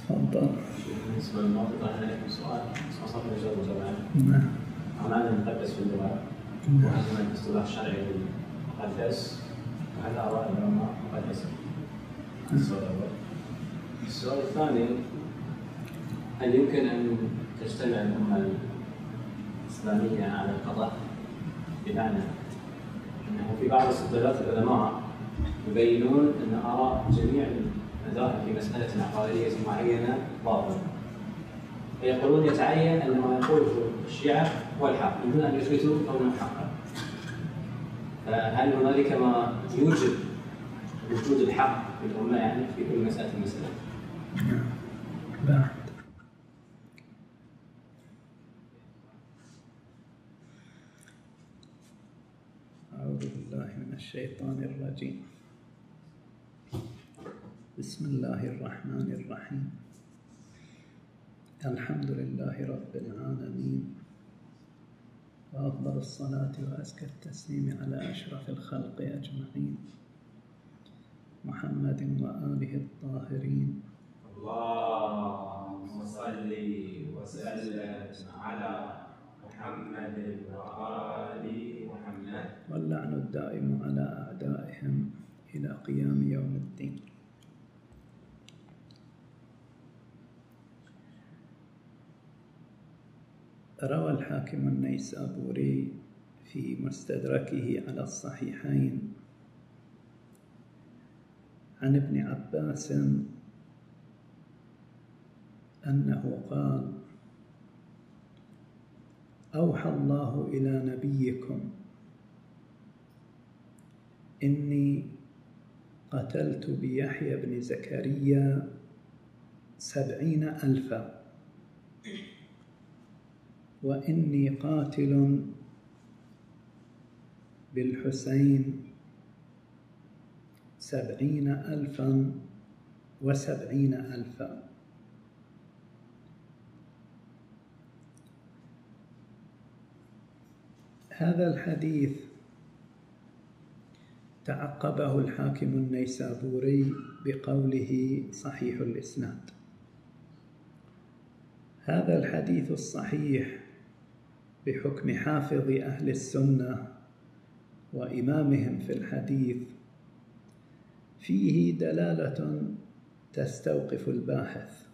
تفضل. بالنسبة للموضوع أنا لكم سؤال صار يجاوب زمان. نعم. معنى المقدس في اللغة وهل هناك اصطلاح شرعي للمقدس وهل آراء العلماء مقدسة؟ السؤال الأول. السؤال الثاني هل يمكن أن تجتمع الأمة الإسلامية على القضاء؟ بمعنى أنه في بعض استدلالات العلماء يبينون أن آراء جميع المذاهب في مسألة عقائدية معينة باطلة، فيقولون يتعين أن ما يقوله الشيعة هو الحق، من دون أن يثبتوا كونه حقا. فهل هنالك ما يوجب وجود الحق في الأمة يعني في كل مسألة مسألة؟ بعد. أعوذ بالله من الشيطان الرجيم. بسم الله الرحمن الرحيم. الحمد لله رب العالمين، وأفضل الصلاة وأزكى التسليم على أشرف الخلق أجمعين، محمد وآله الطاهرين. اللهم صل وسلم على محمد وآل محمد، واللعن الدائم على أعدائهم إلى قيام يوم الدين. روى الحاكم النيسابوري في مستدركه على الصحيحين عن ابن عباس أنه قال: أوحى الله إلى نبيكم إني قتلت بيحيى بن زكريا 70,000، وإني قاتل بالحسين 70,070,000. هذا الحديث تعقبه الحاكم النيسابوري بقوله صحيح الإسناد. هذا الحديث الصحيح بحكم حافظ أهل السنة وإمامهم في الحديث فيه دلالة تستوقف الباحث.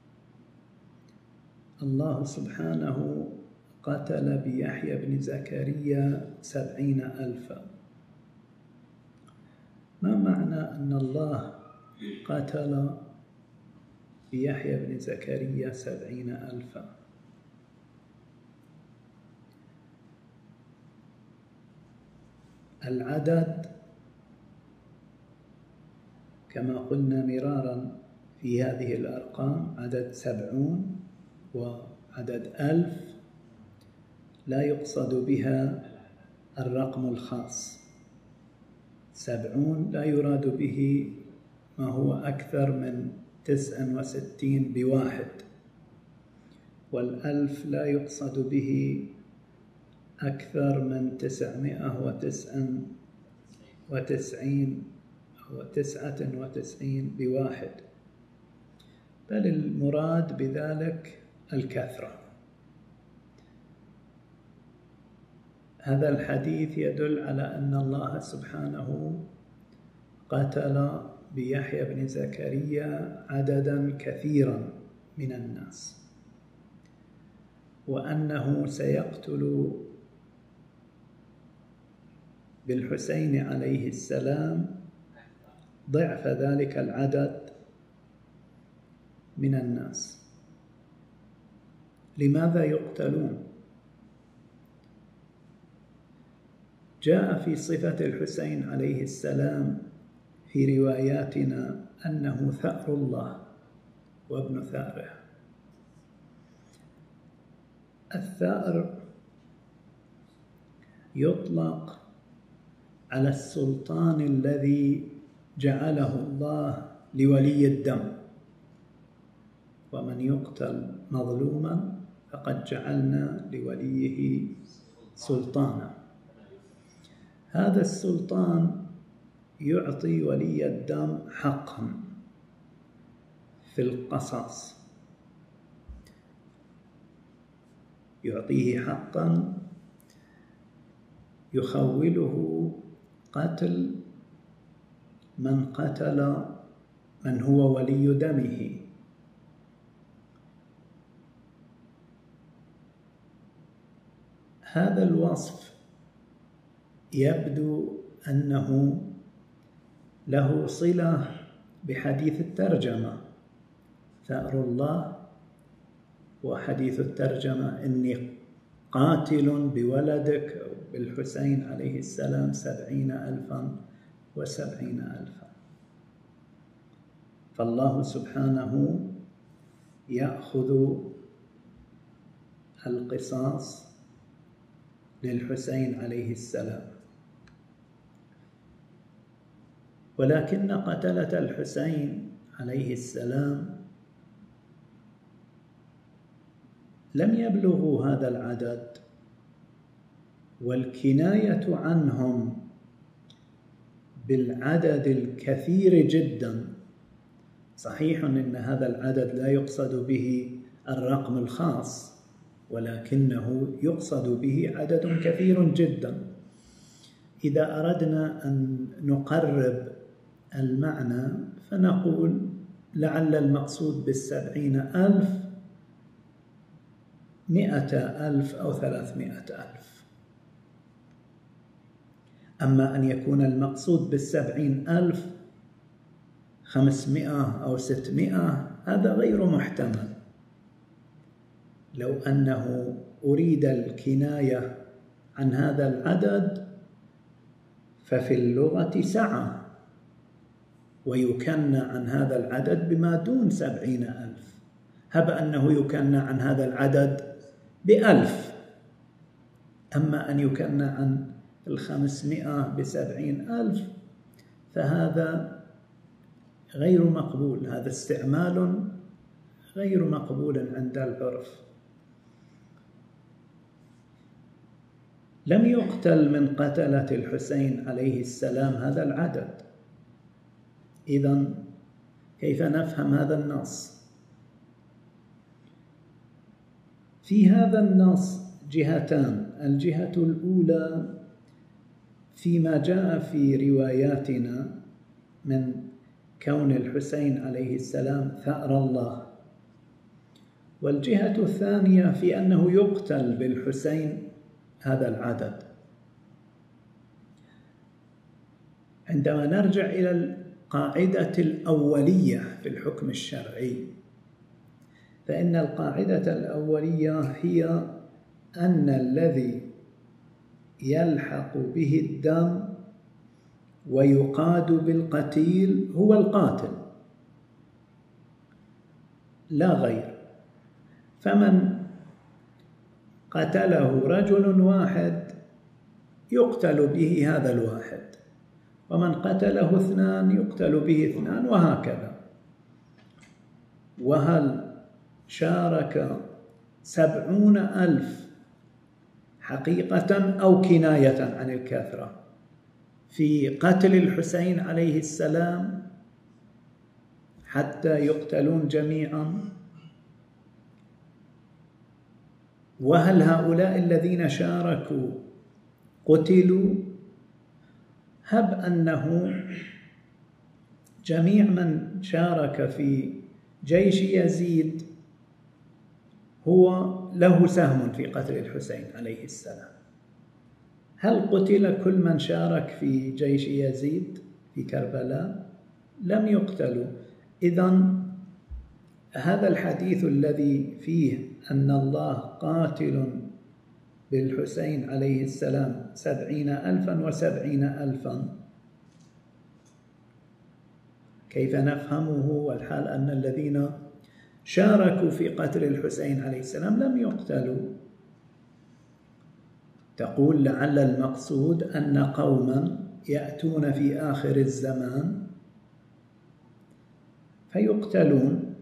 الله سبحانه قتل بيحيى بن زكريا 70,000. ما معنى أن الله قتل بيحيى بن زكريا 70,000؟ العدد كما قلنا مرارا في هذه الأرقام، عدد 70 وعدد 1000 لا يقصد بها الرقم الخاص. 70 لا يراد به ما هو أكثر من 69 بواحد، والألف لا يقصد به أكثر من 999 أو 99 بواحد، بل المراد بذلك الكثرة. هذا الحديث يدل على أن الله سبحانه قتل بيحيى بن زكريا عددا كثيرا من الناس، وأنه سيقتل بالحسين عليه السلام ضعف ذلك العدد من الناس. لماذا يقتلون؟ جاء في صفة الحسين عليه السلام في رواياتنا أنه ثأر الله وابن ثأره. الثأر يطلق على السلطان الذي جعله الله لولي الدم، ومن يقتل مظلوما فقد جعلنا لوليه سلطانا. هذا السلطان يعطي ولي الدم حقا، في القصاص، يعطيه حقا يخوله قتل من قتل من هو ولي دمه. هذا الوصف يبدو أنه له صلة بحديث الترجمة، ثأر الله وحديث الترجمة إني قاتل بولدك أو بالحسين عليه السلام 70,000 و70,000. فالله سبحانه يأخذ القصاص للحسين عليه السلام، ولكن قتلة الحسين عليه السلام لم يبلغوا هذا العدد، والكناية عنهم بالعدد الكثير جدا. صحيح أن هذا العدد لا يقصد به الرقم الخاص، ولكنه يقصد به عدد كثير جدا. إذا أردنا أن نقرب المعنى فنقول لعل المقصود ب70,000 100,000 أو 300,000. أما أن يكون المقصود ب70,000 500 أو 600 هذا غير محتمل. لو أنه أريد الكناية عن هذا العدد ففي اللغة سعة، ويكنى عن هذا العدد بما دون 70,000. هب أنه يكنى عن هذا العدد ب1000، أما أن يكنى عن 500 ب70,000 فهذا غير مقبول، هذا استعمال غير مقبول عند العرف. لم يقتل من قتلة الحسين عليه السلام هذا العدد، إذن كيف نفهم هذا النص؟ في هذا النص جهتان. الجهة الأولى فيما جاء في رواياتنا من كون الحسين عليه السلام ثأر الله، والجهة الثانية في أنه يقتل بالحسين هذا العدد. عندما نرجع إلى القاعدة الأولية في الحكم الشرعي، فإن القاعدة الأولية هي أن الذي يلحق به الدم ويقاد بالقتيل هو القاتل لا غير. فمن قتله رجل واحد يقتل به هذا الواحد، ومن قتله 2 يقتل به 2، وهكذا. وهل شارك 70,000 حقيقة أو كناية عن الكثرة في قتل الحسين عليه السلام حتى يقتلون جميعا؟ وهل هؤلاء الذين شاركوا قتلوا؟ هب أنه جميع من شارك في جيش يزيد هو له سهم في قتل الحسين عليه السلام. هل قتل كل من شارك في جيش يزيد في كربلاء؟ لم يقتلوا. إذن هذا الحديث الذي فيه أن الله قاتل بالحسين عليه السلام 70,000 و70,000 كيف نفهمه والحال أن الذين شاركوا في قتل الحسين عليه السلام لم يقتلوا؟ تقول لعل المقصود أن قوما يأتون في آخر الزمان فيقتلون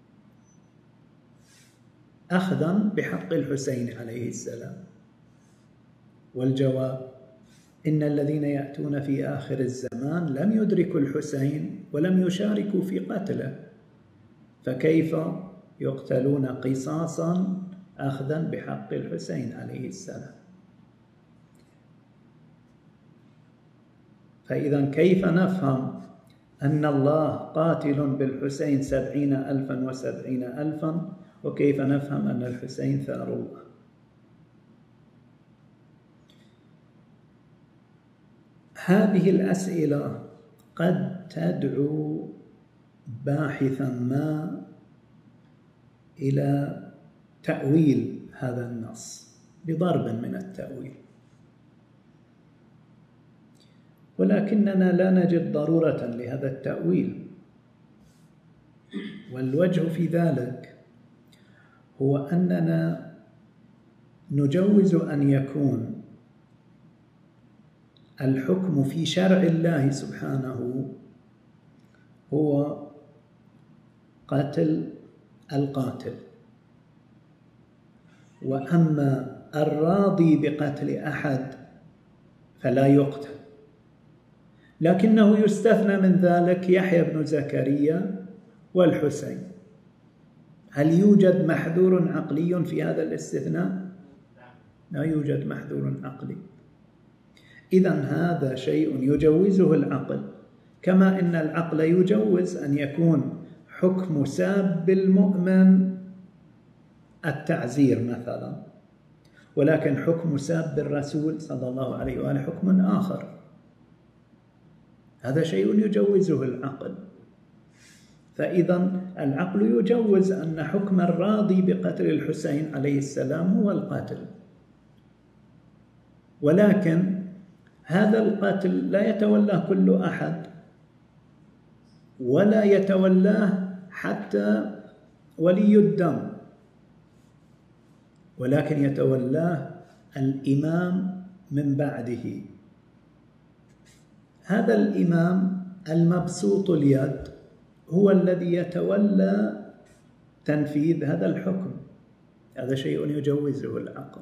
أخذا بحق الحسين عليه السلام. والجواب إن الذين يأتون في آخر الزمان لم يدركوا الحسين ولم يشاركوا في قتله، فكيف يقتلون قصاصا أخذا بحق الحسين عليه السلام؟ فإذا كيف نفهم أن الله قاتل بالحسين 70,000 و70,000، وكيف نفهم أن الحسين ثار الله؟ هذه الأسئلة قد تدعو باحثا ما إلى تأويل هذا النص بضرب من التأويل، ولكننا لا نجد ضرورة لهذا التأويل. والوجه في ذلك هو أننا نجوز أن يكون الحكم في شرع الله سبحانه هو قتل القاتل، وأما الراضي بقتل أحد فلا يقتل، لكنه يستثنى من ذلك يحيى بن زكريا والحسين. هل يوجد محذور عقلي في هذا الاستثناء؟ لا يوجد محذور عقلي. إذن هذا شيء يجوزه العقل، كما إن العقل يجوز أن يكون حكم ساب المؤمن التعزير مثلا، ولكن حكم ساب الرسول صلى الله عليه وآله حكم آخر. هذا شيء يجوزه العقل. فإذا العقل يجوز أن حكم الراضي بقتل الحسين عليه السلام هو القتل، ولكن هذا القتل لا يتولاه كل أحد، ولا يتولاه حتى ولي الدم، ولكن يتولاه الإمام من بعده. هذا الإمام المبسوط اليد هو الذي يتولى تنفيذ هذا الحكم. هذا شيء يجوزه العقل.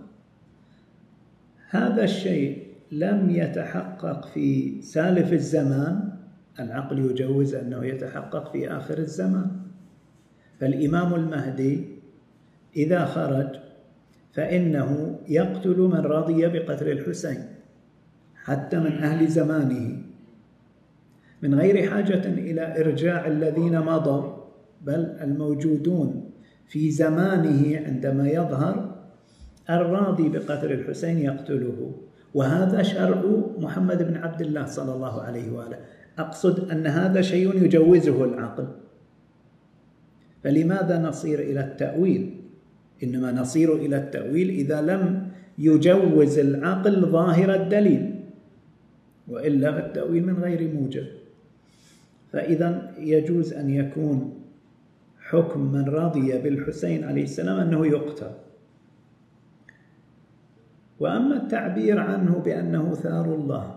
هذا الشيء لم يتحقق في سالف الزمان، العقل يجوز أنه يتحقق في آخر الزمان. فالإمام المهدي إذا خرج فإنه يقتل من رضي بقتل الحسين حتى من أهل زمانه، من غير حاجة إلى إرجاع الذين مضوا، بل الموجودون في زمانه عندما يظهر الراضي بقتل الحسين يقتله. وهذا شرع محمد بن عبد الله صلى الله عليه وآله. أقصد أن هذا شيء يجوزه العقل. فلماذا نصير إلى التأويل؟ إنما نصير إلى التأويل إذا لم يجوز العقل ظاهر الدليل، وإلا فالتأويل من غير موجب. فإذا يجوز أن يكون حكم من رضي بالحسين عليه السلام أنه يقتل. وأما التعبير عنه بأنه ثار الله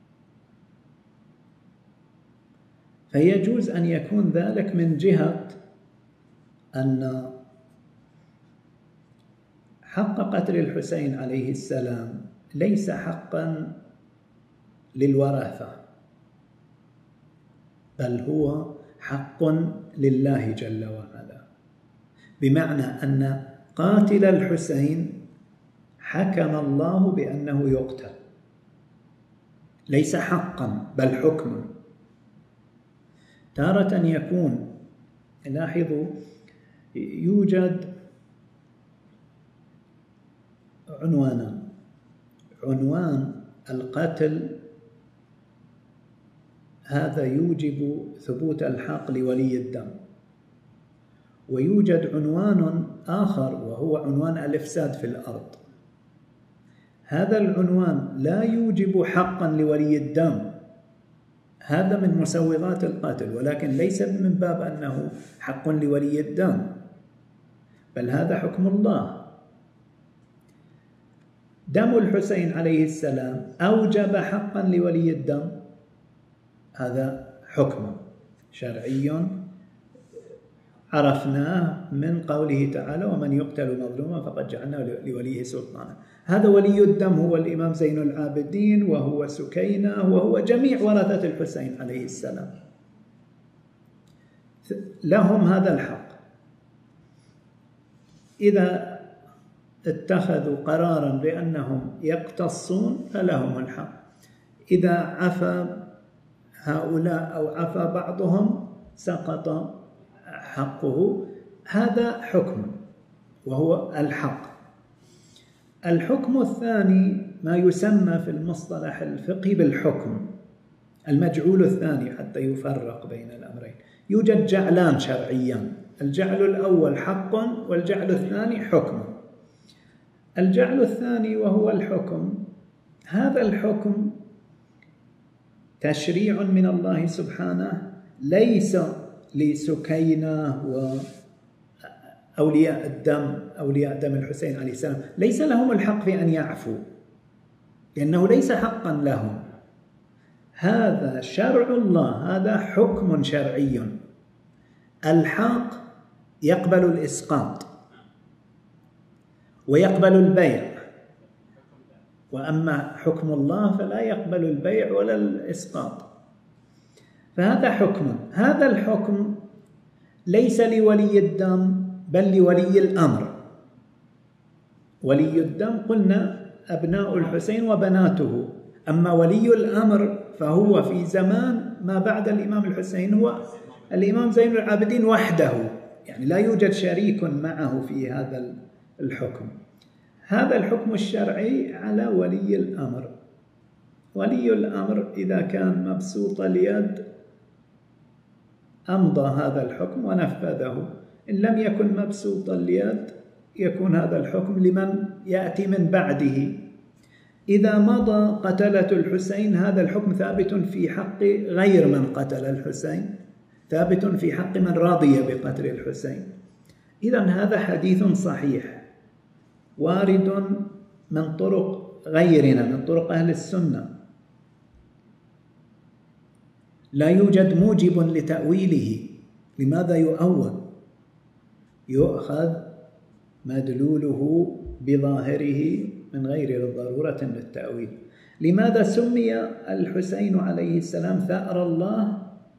فيجوز أن يكون ذلك من جهة أن حق قتل الحسين عليه السلام ليس حقا للورثة، بل هو حق لله جل وعلا، بمعنى أن قاتل الحسين حكم الله بأنه يقتل، ليس حقا بل حكما. تارة يكون، لاحظوا، يوجد عنوان القتل، هذا يوجب ثبوت الحق لولي الدم، ويوجد عنوان آخر وهو عنوان الإفساد في الأرض. هذا العنوان لا يوجب حقا لولي الدم، هذا من مسوغات القتل، ولكن ليس من باب أنه حق لولي الدم، بل هذا حكم الله. دم الحسين عليه السلام أوجب حقا لولي الدم، هذا حكم شرعي عرفناه من قوله تعالى: ومن يقتل مظلوما فقد جعلنا لوليه سلطانا. هذا ولي الدم هو الإمام زين العابدين، وهو سكينة، وهو جميع ورثة الحسين عليه السلام، لهم هذا الحق. إذا اتخذوا قرارا بأنهم يقتصون فلهم الحق، إذا عفى هؤلاء أو عفى بعضهم سقط حقه. هذا حكم وهو الحق. الحكم الثاني ما يسمى في المصطلح الفقهي بالحكم، المجعول الثاني، حتى يفرق بين الأمرين. يوجد جعلان شرعيان، الجعل الأول حق والجعل الثاني حكم. الجعل الثاني وهو الحكم، هذا الحكم تشريع من الله سبحانه، ليس لسكينة وأولياء الدم، أولياء دم الحسين عليه السلام ليس لهم الحق في أن يعفوا، لأنه ليس حقا لهم. هذا شرع الله، هذا حكم شرعي. الحق يقبل الإسقاط ويقبل البيع، وأما حكم الله فلا يقبل البيع ولا الإسقاط. فهذا حكم، هذا الحكم ليس لولي الدم بل لولي الأمر. ولي الدم قلنا أبناء الحسين وبناته، أما ولي الأمر فهو في زمان ما بعد الإمام الحسين هو الإمام زين العابدين وحده، يعني لا يوجد شريك معه في هذا الحكم. هذا الحكم الشرعي على ولي الأمر. ولي الأمر إذا كان مبسوط اليد أمضى هذا الحكم ونفذه، إن لم يكن مبسوط اليد يكون هذا الحكم لمن يأتي من بعده. إذا مضى قتلة الحسين هذا الحكم ثابت في حق غير من قتل الحسين، ثابت في حق من رضي بقتل الحسين. إذن هذا حديث صحيح وارد من طرق غيرنا، من طرق أهل السنة، لا يوجد موجب لتأويله. لماذا يؤول؟ يؤخذ مدلوله بظاهره من غير ضرورة للتأويل. لماذا سمي الحسين عليه السلام ثأر الله؟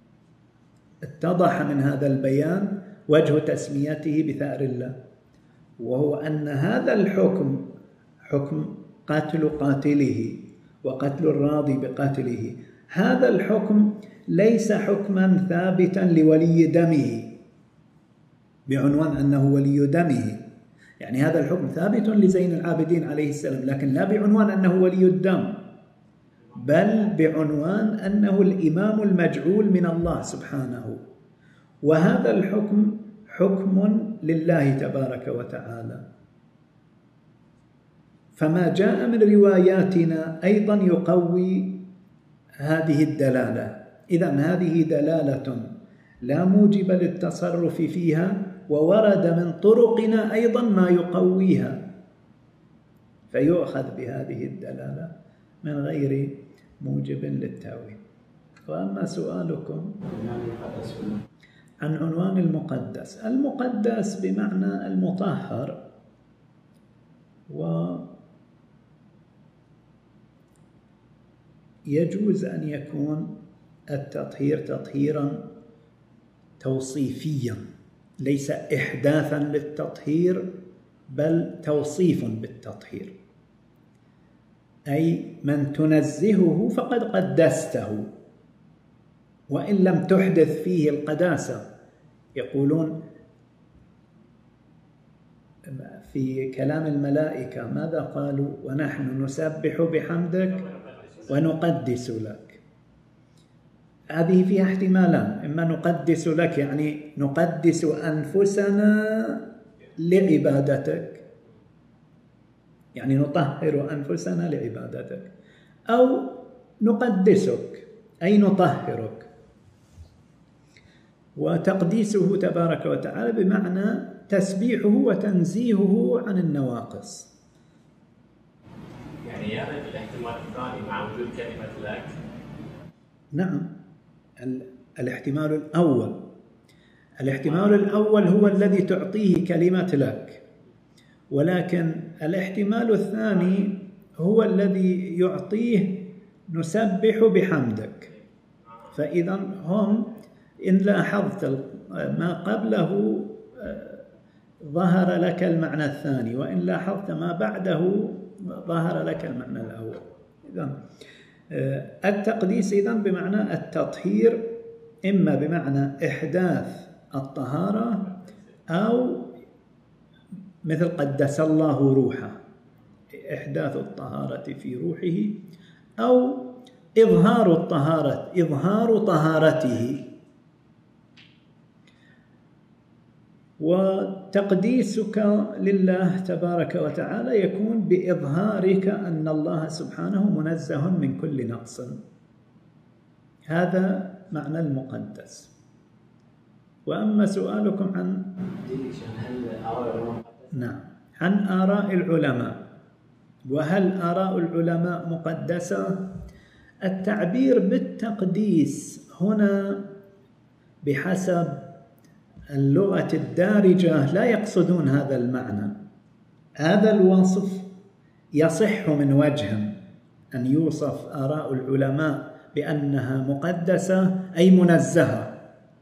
اتضح من هذا البيان وجه تسميته بثأر الله، وهو أن هذا الحكم حكم قتل قاتله وقتل الراضي بقتله. هذا الحكم ليس حكما ثابتا لولي دمه بعنوان أنه ولي دمه، يعني هذا الحكم ثابت لزين العابدين عليه السلام، لكن لا بعنوان أنه ولي الدم، بل بعنوان أنه الإمام المجعول من الله سبحانه. وهذا الحكم حكم لله تبارك وتعالى. فما جاء من رواياتنا أيضا يقوي هذه الدلالة. إذن هذه دلالة لا موجب للتصرف فيها، وورد من طرقنا أيضا ما يقويها، فيؤخذ بهذه الدلالة من غير موجب للتأويل. وأما سؤالكم عن عنوان المقدس، المقدس بمعنى المطهر، ويجوز أن يكون التطهير تطهيرا توصيفيا، ليس إحداثا للتطهير بل توصيف بالتطهير، أي من تنزهه فقد قدسته وإن لم تحدث فيه القداسة. يقولون في كلام الملائكة ماذا قالوا؟ ونحن نسبح بحمدك ونقدس لك. هذه فيها احتمالان، إما نقدس لك يعني نقدس أنفسنا لعبادتك، يعني نطهر أنفسنا لعبادتك، أو نقدسك أي نطهرك. وتقديسه تبارك وتعالى بمعنى تسبيحه وتنزيهه عن النواقص. يعني يرد الاحتمال الثاني مع وجود كلمة لك. نعم، الاحتمال الأول، الاحتمال الأول هو الذي تعطيه كلمة لك، ولكن الاحتمال الثاني هو الذي يعطيه نسبح بحمدك. فإذا هم إن لاحظت ما قبله ظهر لك المعنى الثاني، وإن لاحظت ما بعده ظهر لك المعنى الأول. إذن التقديس إذن بمعنى التطهير، إما بمعنى إحداث الطهارة، أو مثل قدس الله روحه، إحداث الطهارة في روحه، أو إظهار الطهارة، إظهار طهارته. وتقديسك لله تبارك وتعالى يكون بإظهارك أن الله سبحانه منزه من كل نقص. هذا معنى المقدس. وأما سؤالكم عن نعم عن آراء العلماء، وهل آراء العلماء مقدسة؟ التعبير بالتقديس هنا بحسب اللغة الدارجة لا يقصدون هذا المعنى. هذا الوصف يصح من وجه، أن يوصف آراء العلماء بأنها مقدسة أي منزهة،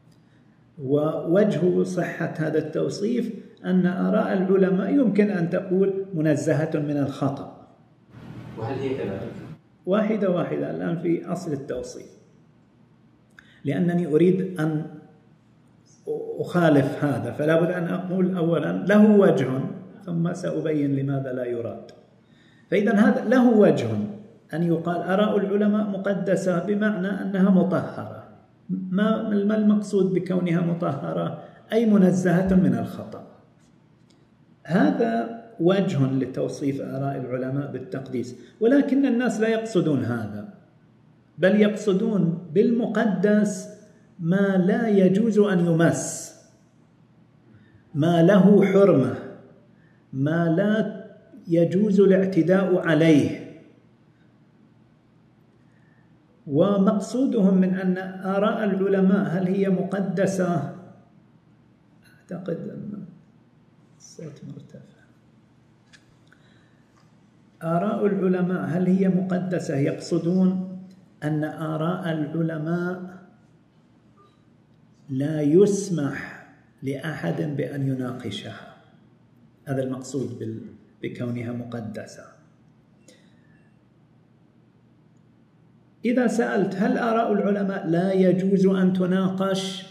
ووجه صحة هذا التوصيف أن آراء العلماء يمكن أن تقول منزهة من الخطأ. وهل هي كذلك؟ واحدة الآن في أصل التوصيف، لأنني أريد أن أخالف هذا، فلا بد أن أقول أولا له وجه، ثم سأبين لماذا لا يراد. فإذا هذا له وجه أن يقال آراء العلماء مقدسة بمعنى أنها مطهرة. ما المقصود بكونها مطهرة؟ أي منزهة من الخطأ. هذا وجه لتوصيف آراء العلماء بالتقديس، ولكن الناس لا يقصدون هذا، بل يقصدون بالمقدس ما لا يجوز أن يمس، ما له حرمة، ما لا يجوز الاعتداء عليه. ومقصودهم من أن آراء العلماء هل هي مقدسة؟ أعتقد أن الصوت مرتفع. آراء العلماء هل هي مقدسة؟ يقصدون أن آراء العلماء لا يسمح لأحد بأن يناقشها. هذا المقصود بكونها مقدسة. إذا سألت هل آراء العلماء لا يجوز أن تناقش؟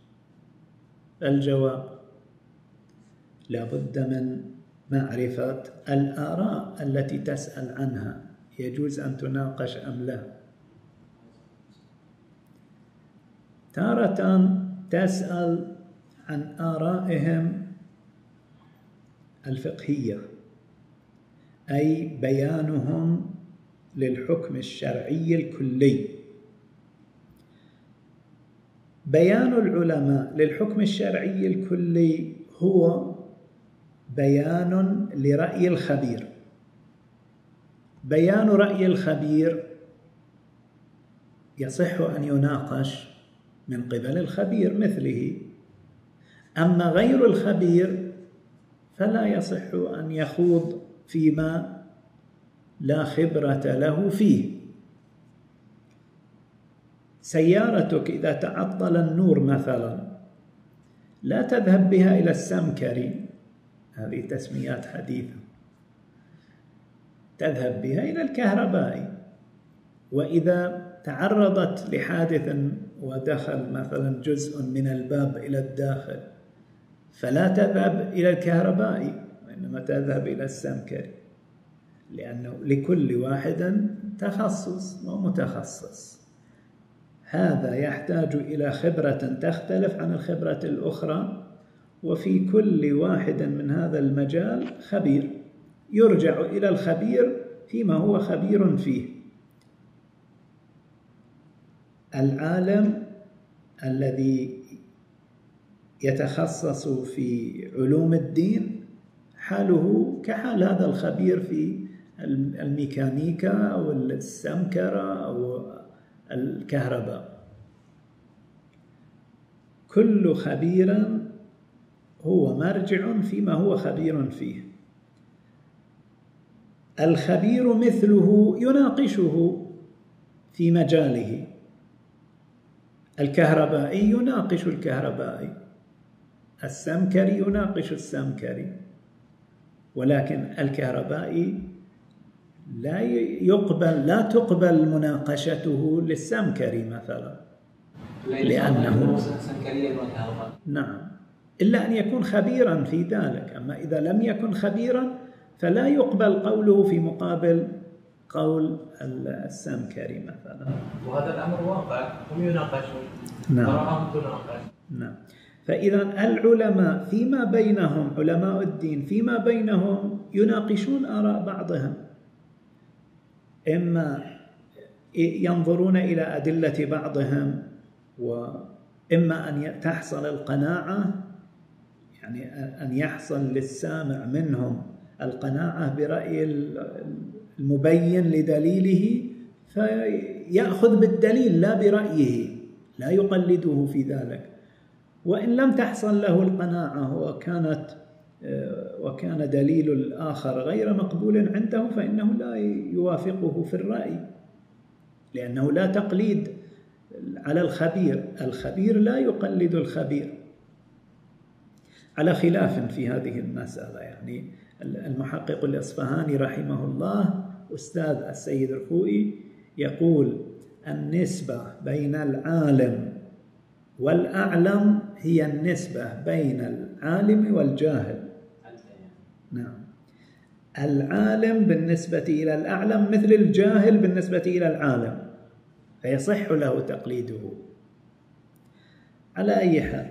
الجواب لا بد من معرفة الآراء التي تسأل عنها يجوز أن تناقش أم لا. تارة تسأل عن آرائهم الفقهية، أي بيانهم للحكم الشرعي الكلي. بيان العلماء للحكم الشرعي الكلي هو بيان لرأي الخبير. بيان رأي الخبير يصح أن يناقش من قبل الخبير مثله، أما غير الخبير فلا يصح أن يخوض فيما لا خبرة له فيه. سيارتك إذا تعطل النور مثلا لا تذهب بها إلى السمكري، هذه تسميات حديثة، تذهب بها إلى الكهربائي. وإذا تعرضت لحادث ودخل مثلا جزء من الباب إلى الداخل فلا تذهب إلى الكهربائي، وإنما تذهب إلى السمكري، لأنه لكل واحد تخصص ومتخصص. هذا يحتاج إلى خبرة تختلف عن الخبرة الأخرى، وفي كل واحد من هذا المجال خبير، يرجع إلى الخبير فيما هو خبير فيه. العالم الذي يتخصص في علوم الدين حاله كحال هذا الخبير في الميكانيكا أو السمكرة أو الكهرباء. كل خبير هو مرجع فيما هو خبير فيه. الخبير مثله يناقشه في مجاله. الكهربائي يناقش الكهربائي، السمكري يناقش السمكري، ولكن الكهربائي لا تقبل مناقشته للسمكري مثلا، لأنه نعم إلا أن يكون خبيرا في ذلك. أما إذا لم يكن خبيرا فلا يقبل قوله في مقابل قول السمكري مثلا. وهذا الأمر واقع، هم يناقشون، نعم. تناقش. نعم. فإذا العلماء فيما بينهم، علماء الدين فيما بينهم يناقشون آراء بعضهم، إما ينظرون إلى أدلة بعضهم، وإما أن تحصل القناعة، يعني أن يحصل للسامع منهم القناعة برأي المبين لدليله فيأخذ بالدليل لا برأيه، لا يقلده في ذلك. وإن لم تحصل له القناعة وكان دليل الآخر غير مقبول عنده فإنه لا يوافقه في الرأي، لأنه لا تقليد على الخبير لا يقلد الخبير، على خلاف في هذه المسألة. يعني المحقق الإصفهاني رحمه الله أستاذ السيد الخوئي يقول النسبة بين العالم والأعلم هي النسبة بين العالم والجاهل. نعم، العالم بالنسبة إلى الأعلم مثل الجاهل بالنسبة إلى العالم، فيصح له تقليده. على أي حال،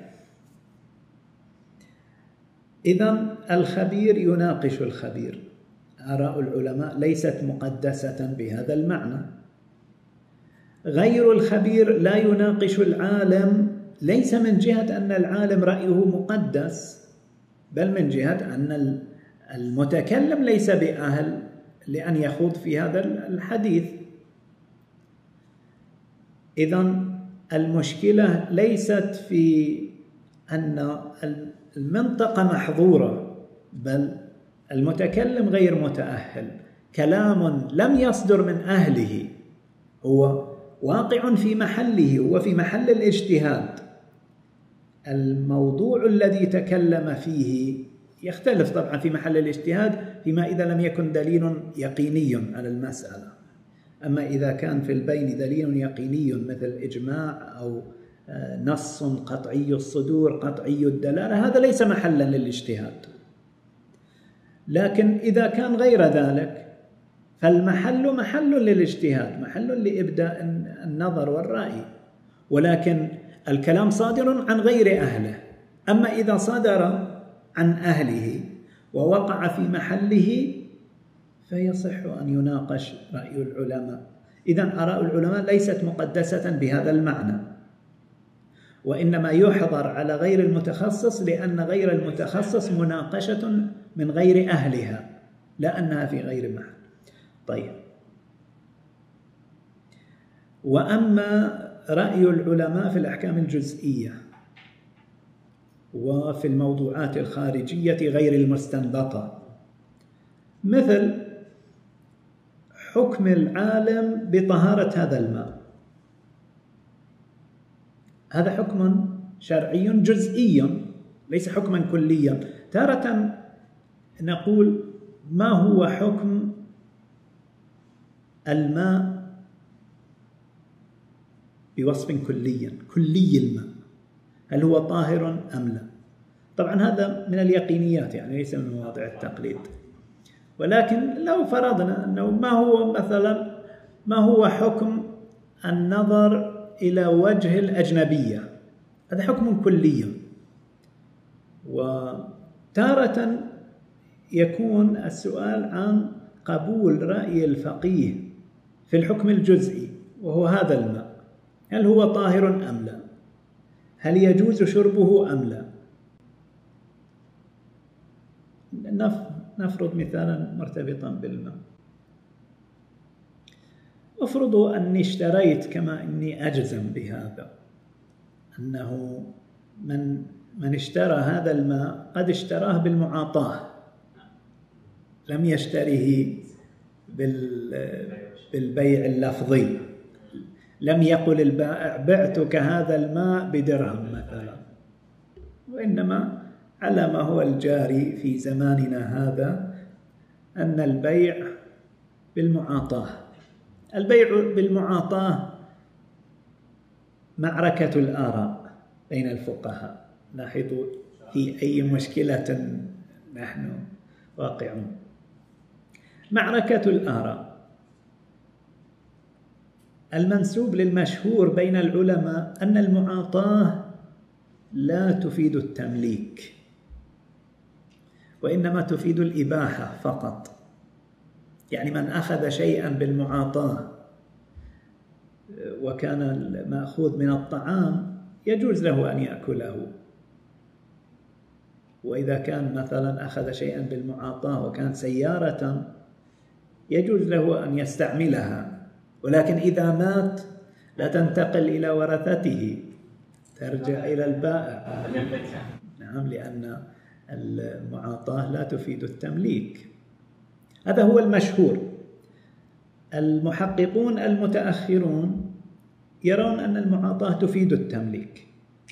إذن الخبير يناقش الخبير. آراء العلماء ليست مقدسة بهذا المعنى. غير الخبير لا يناقش العالم، ليس من جهة أن العالم رأيه مقدس، بل من جهة أن المتكلم ليس بأهل لأن يخوض في هذا الحديث. إذن المشكلة ليست في أن المنطقة محظورة، بل المتكلم غير متأهل، كلام لم يصدر من أهله، هو واقع في محله، هو في محل الاجتهاد. الموضوع الذي تكلم فيه يختلف طبعا في محل الاجتهاد فيما إذا لم يكن دليل يقيني على المسألة. أما إذا كان في البين دليل يقيني مثل إجماع أو نص قطعي الصدور قطعي الدلالة، هذا ليس محلا للاجتهاد. لكن إذا كان غير ذلك فالمحل محل للاجتهاد، محل لإبداء النظر والرأي، ولكن الكلام صادر عن غير أهله. أما إذا صدر عن أهله ووقع في محله فيصح أن يناقش رأي العلماء. إذن آراء العلماء ليست مقدسة بهذا المعنى، وإنما يحضر على غير المتخصص، لأن غير المتخصص مناقشة من غير أهلها، لا أنها في غير محل. طيب، وأما رأي العلماء في الأحكام الجزئية وفي الموضوعات الخارجية غير المستنبطة، مثل حكم العالم بطهارة هذا الماء، هذا حكم شرعي جزئي ليس حكما كليا. تارة نقول ما هو حكم الماء بوصف كلي الماء، هل هو طاهر أم لا؟ طبعا هذا من اليقينيات، يعني ليس من مواضع التقليد. ولكن لو فرضنا أنه ما هو حكم النظر إلى وجه الأجنبية، هذا حكم كلي. وتارة يكون السؤال عن قبول رأي الفقيه في الحكم الجزئي، وهو هذا الماء، هل هو طاهر أم لا؟ هل يجوز شربه أم لا؟ نفرض مثالا مرتبطا بالماء. أفرضوا أني اشتريت، كما أني أجزم بهذا، أنه من اشترى هذا الماء قد اشتراه بالمعاطاة، لم يشتريه بالبيع اللفظي، لم يقل البائع بعتك هذا الماء بدرهم مثلا، وإنما على ما هو الجاري في زماننا هذا، أن البيع بالمعاطاة. البيع بالمعاطاة معركة الآراء بين الفقهاء. لاحظوا في أي مشكلة نحن واقعون. معركة الآراء. المنسوب للمشهور بين العلماء أن المعاطاة لا تفيد التمليك، وإنما تفيد الإباحة فقط. يعني من أخذ شيئا بالمعاطاة وكان المأخوذ من الطعام يجوز له أن يأكله، وإذا كان مثلا أخذ شيئا بالمعاطاة وكان سيارة يجوز له أن يستعملها، ولكن إذا مات لا تنتقل إلى ورثته، ترجع إلى البائع. نعم، لأن المعاطاة لا تفيد التمليك. هذا هو المشهور. المحققون المتأخرون يرون أن المعاطاة تفيد التمليك.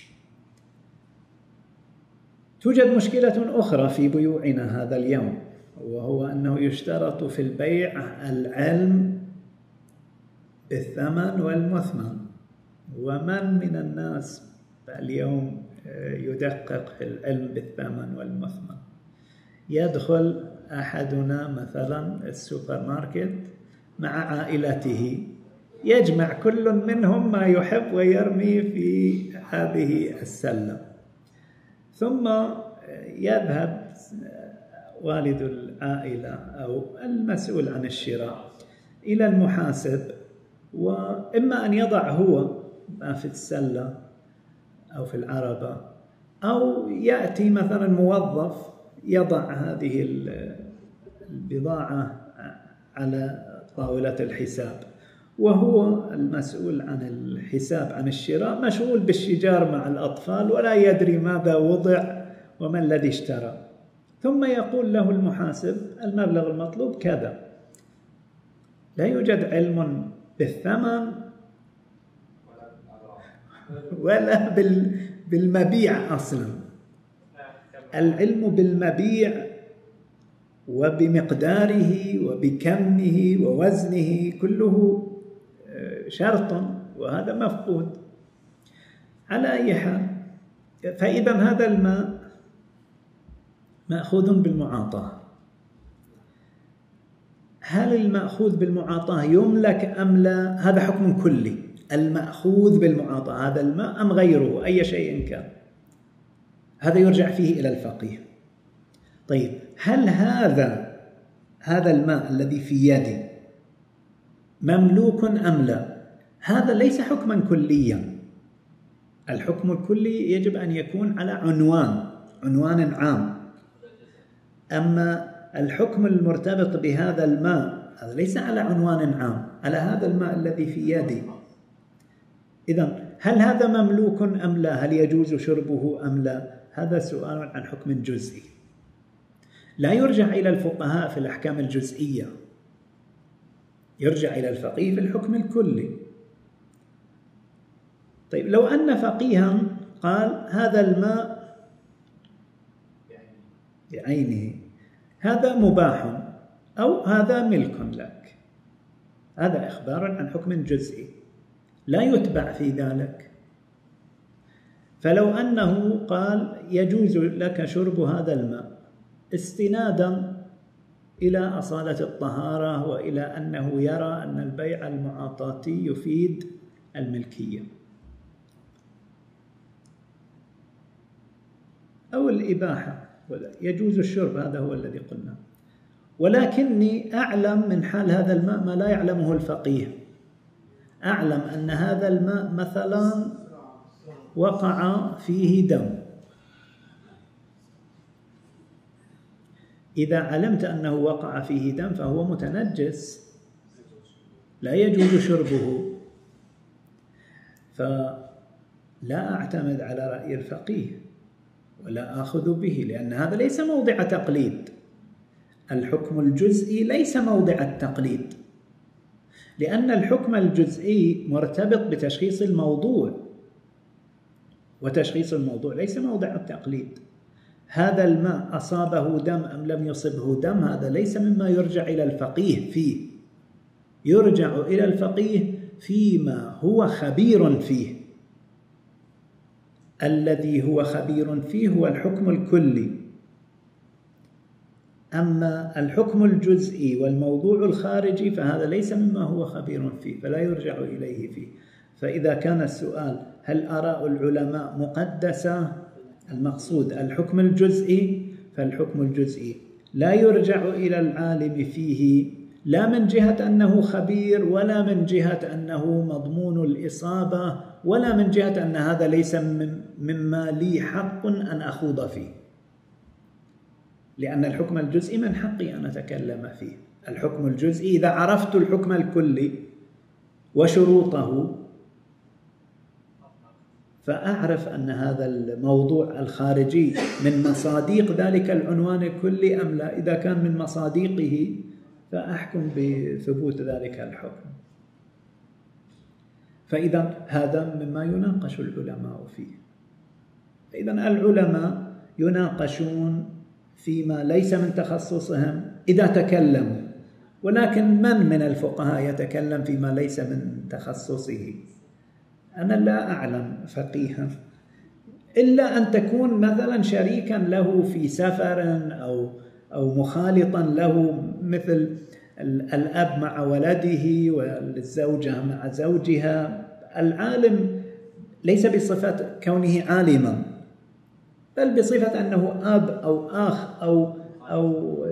توجد مشكلة أخرى في بيوعنا هذا اليوم، وهو أنه يشترط في البيع العلم بالثمن والمثمن. ومن من الناس اليوم يدقق في العلم بالثمن والمثمن؟ يدخل أحدنا مثلا السوبر ماركت مع عائلته، يجمع كل منهم ما يحب ويرمي في هذه السلة، ثم يذهب والد العائلة أو المسؤول عن الشراء إلى المحاسب، وإما أن يضع هو ما في السلة أو في العربة، أو يأتي مثلا موظف يضع هذه البضاعة على طاولة الحساب، وهو المسؤول عن الحساب عن الشراء مشغول بالشجار مع الأطفال ولا يدري ماذا وضع وما الذي اشترى. ثم يقول له المحاسب المبلغ المطلوب كذا. لا يوجد علم بالثمن ولا بالمبيع أصلا. العلم بالمبيع وبمقداره وبكمه ووزنه كله شرط، وهذا مفقود. على أي حال، فإذا هذا الماء مأخوذ بالمعاطاة. هل المأخوذ بالمعاطاة يملك أم لا؟ هذا حكم كلي. المأخوذ بالمعاطاة هذا الماء أم غيره أي شيء كان، هذا يرجع فيه إلى الفقيه. طيب، هل هذا الماء الذي في يدي مملوك أم لا؟ هذا ليس حكما كليا. الحكم الكلي يجب أن يكون على عنوان عام. أما الحكم المرتبط بهذا الماء هذا ليس على عنوان عام، على هذا الماء الذي في يدي. إذن هل هذا مملوك أم لا؟ هل يجوز شربه أم لا؟ هذا سؤال عن حكم جزئي، لا يرجع إلى الفقهاء في الأحكام الجزئية، يرجع إلى الفقيه في الحكم الكلي. طيب، لو أن فقيها قال هذا الماء بعينه هذا مباح أو هذا ملك لك، هذا إخبار عن حكم جزئي لا يتبع في ذلك. فلو أنه قال يجوز لك شرب هذا الماء استنادا إلى أصالة الطهارة وإلى أنه يرى أن البيع المعاطاتي يفيد الملكية أو الإباحة، يجوز الشرب، هذا هو الذي قلنا. ولكني أعلم من حال هذا الماء ما لا يعلمه الفقيه. أعلم أن هذا الماء مثلا وقع فيه دم. إذا علمت أنه وقع فيه دم فهو متنجس لا يجوز شربه، فلا أعتمد على رأي الفقيه ولا آخذ به، لأن هذا ليس موضع تقليد. الحكم الجزئي ليس موضع التقليد، لأن الحكم الجزئي مرتبط بتشخيص الموضوع، وتشخيص الموضوع ليس موضع التقليد. هذا الماء أصابه دم أم لم يصبه دم، هذا ليس مما يرجع إلى الفقيه فيه. يرجع إلى الفقيه فيما هو خبير فيه. الذي هو خبير فيه هو الحكم الكلي. أما الحكم الجزئي والموضوع الخارجي فهذا ليس مما هو خبير فيه، فلا يرجع إليه فيه. فإذا كان السؤال هل آراء العلماء مقدسة، المقصود الحكم الجزئي، فالحكم الجزئي لا يرجع إلى العالم فيه، لا من جهة أنه خبير، ولا من جهة أنه مضمون الإصابة، ولا من جهة أن هذا ليس مما لي حق أن أخوض فيه، لأن الحكم الجزئي من حقي أن أتكلم فيه. الحكم الجزئي إذا عرفت الحكم الكلي وشروطه فأعرف أن هذا الموضوع الخارجي من مصاديق ذلك العنوان الكلي أم لا. إذا كان من مصاديقه فأحكم بثبوت ذلك الحكم. فإذا هذا مما يناقش العلماء فيه. إذن العلماء يناقشون فيما ليس من تخصصهم إذا تكلموا، ولكن من الفقهاء يتكلم فيما ليس من تخصصه؟ أنا لا أعلم فقيها إلا أن تكون مثلا شريكا له في سفر أو مخالطا له، مثل الأب مع ولده والزوجة مع زوجها. العالم ليس بصفة كونه عالما، بل بصفة أنه أب أو أخ أو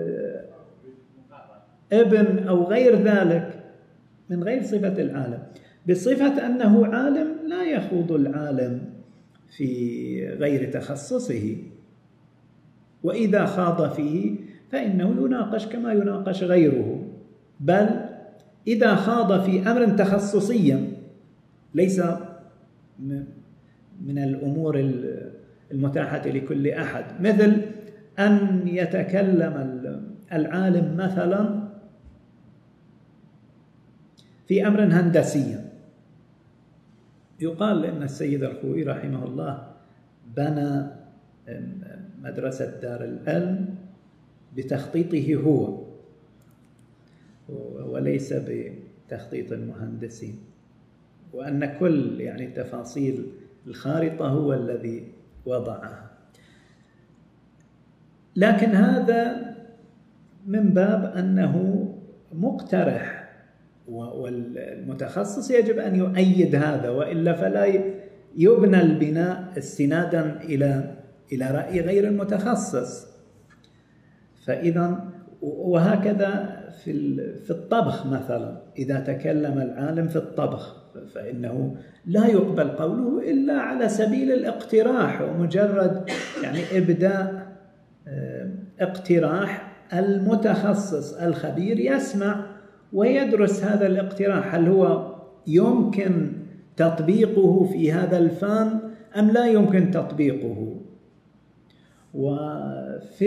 ابن أو غير ذلك، من غير صفة العالم. بصفة أنه عالم لا يخوض العالم في غير تخصصه، وإذا خاض فيه فإنه يناقش كما يناقش غيره. بل إذا خاض في أمر تخصصي ليس من الأمور المتاحة لكل أحد، مثل أن يتكلم العالم مثلا في أمر هندسي. يقال إن السيد الخوئي رحمه الله بنى مدرسة دار العلم بتخطيطه هو، وليس بتخطيط المهندسين، وأن كل تفاصيل الخارطة هو الذي وضعها. لكن هذا من باب أنه مقترح، والمتخصص يجب أن يؤيد هذا، وإلا فلا يبنى البناء استنادا إلى رأي غير المتخصص. فإذا وهكذا في الطبخ مثلا، إذا تكلم العالم في الطبخ فإنه لا يقبل قوله إلا على سبيل الاقتراح، ومجرد إبداء اقتراح. المتخصص الخبير يسمع ويدرس هذا الاقتراح، هل هو يمكن تطبيقه في هذا الفن أم لا يمكن تطبيقه. وفي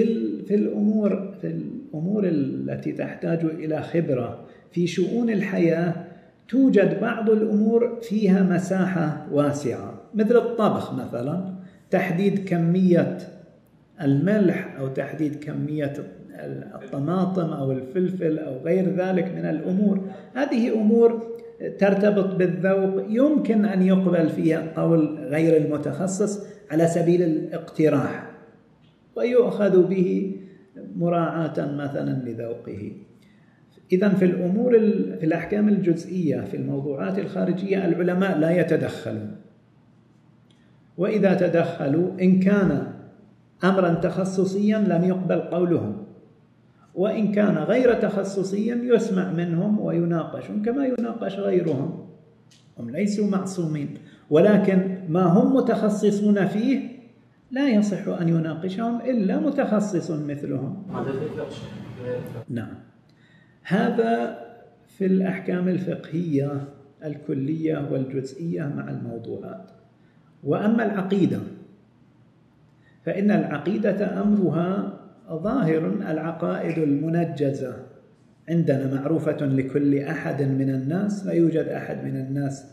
الأمور التي تحتاج إلى خبرة في شؤون الحياة توجد بعض الأمور فيها مساحة واسعة، مثل الطبخ مثلا، تحديد كمية الملح أو تحديد كمية الطماطم أو الفلفل أو غير ذلك من الأمور. هذه أمور ترتبط بالذوق، يمكن أن يقبل فيها قول غير المتخصص على سبيل الاقتراح، ويؤخذ به مراعاة مثلا لذوقه. إذن في الأحكام الجزئية في الموضوعات الخارجية العلماء لا يتدخلون، وإذا تدخلوا إن كان أمرا تخصصيا لم يقبل قولهم، وإن كان غير تخصصيا يسمع منهم ويناقشون كما يناقش غيرهم. هم ليسوا معصومين، ولكن ما هم متخصصون فيه لا يصح أن يناقشهم إلا متخصص مثلهم. نعم، هذا في الأحكام الفقهية الكلية والجزئية مع الموضوعات. وأما العقيدة فإن العقيدة أمرها ظاهر. العقائد المنجزة عندنا معروفة لكل أحد من الناس، لا يوجد أحد من الناس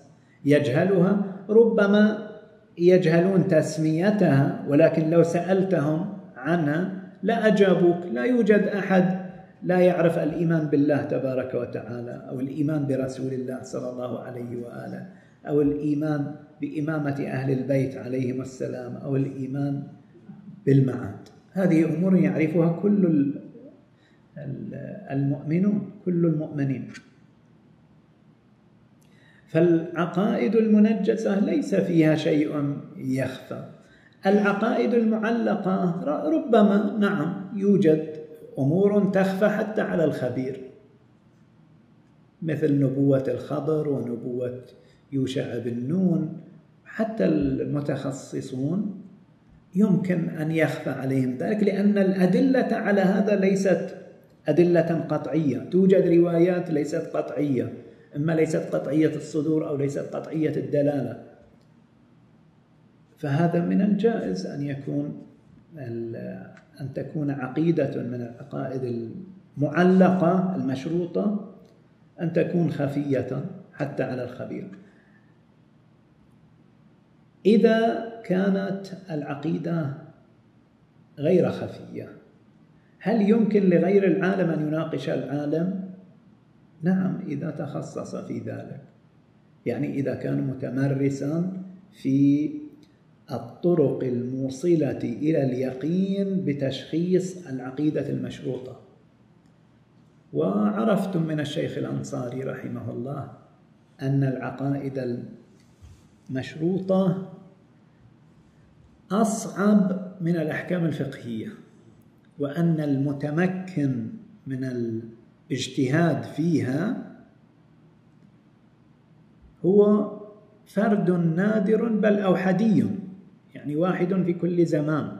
يجهلها، ربما يجهلون تسميتها، ولكن لو سألتهم عنها لا أجابوك. لا يوجد أحد لا يعرف الإيمان بالله تبارك وتعالى، أو الإيمان برسول الله صلى الله عليه وآله، أو الإيمان بإمامة أهل البيت عليهم السلام، أو الإيمان بالمعاد. هذه أمور يعرفها كل المؤمنون، كل المؤمنين. فالعقائد المنجسة ليس فيها شيء يخفى. العقائد المعلقة ربما نعم يوجد أمور تخفى حتى على الخبير، مثل نبوة الخضر ونبوة يوشع بن نون. حتى المتخصصون يمكن أن يخفى عليهم ذلك، لأن الأدلة على هذا ليست أدلة قطعية. توجد روايات ليست قطعية، إما ليست قطعية الصدور أو ليست قطعية الدلالة. فهذا من الجائز أن تكون عقيدة من العقائد المعلقة المشروطة أن تكون خفية حتى على الخبير. إذا كانت العقيدة غير خفية، هل يمكن لغير العالم أن يناقش العالم؟ نعم، إذا تخصص في ذلك، يعني إذا كان متمرسا في الطرق الموصلة إلى اليقين بتشخيص العقيدة المشروطة. وعرفتم من الشيخ الأنصاري رحمه الله أن العقائد المشروطة أصعب من الأحكام الفقهية، وأن المتمكن من الاجتهاد فيها هو فرد نادر بل أوحدي، يعني واحد في كل زمان.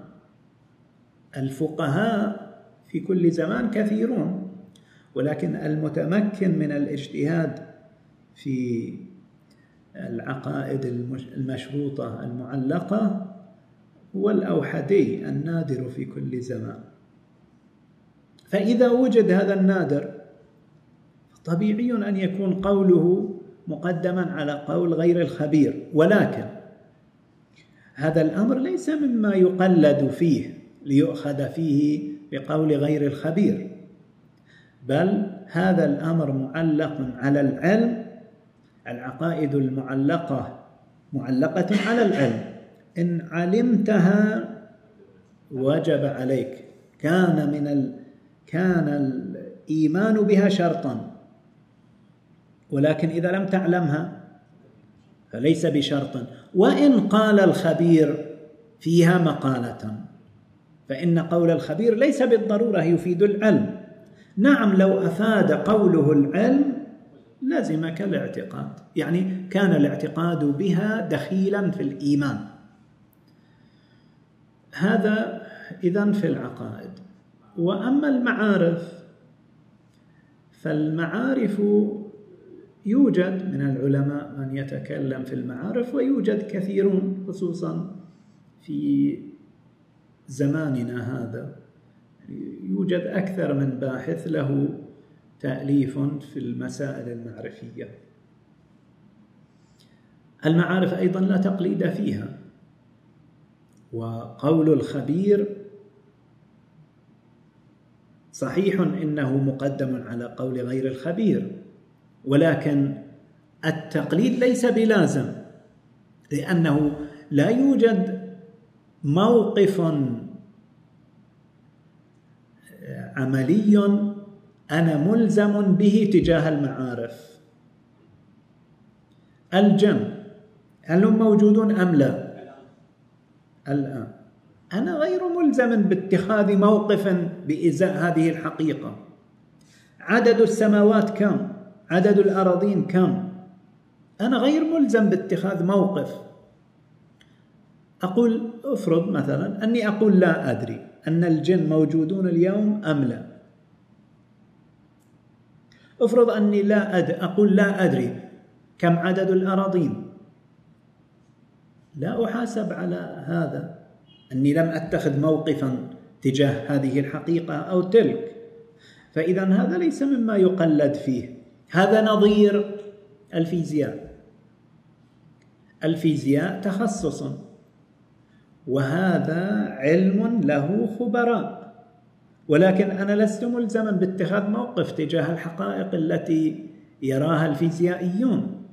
الفقهاء في كل زمان كثيرون، ولكن المتمكن من الاجتهاد في العقائد المشروطة المعلقة هو الأوحدي النادر في كل زمان. فإذا وجد هذا النادر طبيعي أن يكون قوله مقدما على قول غير الخبير، ولكن هذا الأمر ليس مما يقلد فيه ليؤخذ فيه بقول غير الخبير، بل هذا الأمر معلق على العلم. العقائد المعلقة معلقة على العلم، إن علمتها وجب عليك، كان الإيمان بها شرطا، ولكن إذا لم تعلمها فليس بشرط. وإن قال الخبير فيها مقالة، فإن قول الخبير ليس بالضرورة يفيد العلم. نعم، لو أفاد قوله العلم لازمك الاعتقاد، يعني كان الاعتقاد بها دخيلا في الإيمان. هذا إذن في العقائد. وأما المعارف، فالمعارف يوجد من العلماء من يتكلم في المعارف، ويوجد كثيرون خصوصا في زماننا هذا، يوجد أكثر من باحث له تأليف في المسائل المعرفية. المعارف أيضا لا تقليد فيها، وقول الخبير صحيح إنه مقدم على قول غير الخبير، ولكن التقليد ليس بلازم، لأنه لا يوجد موقف عملي أنا ملزم به تجاه المعارف. الجن هل هم موجودون أم لا؟ الآن أنا غير ملزم باتخاذ موقف بإزاء هذه الحقيقة. عدد السماوات كم؟ عدد الأراضين كم؟ أنا غير ملزم باتخاذ موقف. أفرض مثلا أني أقول لا أدري أن الجن موجودون اليوم أم لا. أفرض أني أقول لا أدري كم عدد الأراضين. لا أحاسب على هذا، أني لم أتخذ موقفا تجاه هذه الحقيقة أو تلك. فإذا هذا ليس مما يقلد فيه. هذا نظير الفيزياء. الفيزياء تخصص، وهذا علم له خبراء، ولكن أنا لست ملزما باتخاذ موقف تجاه الحقائق التي يراها الفيزيائيون،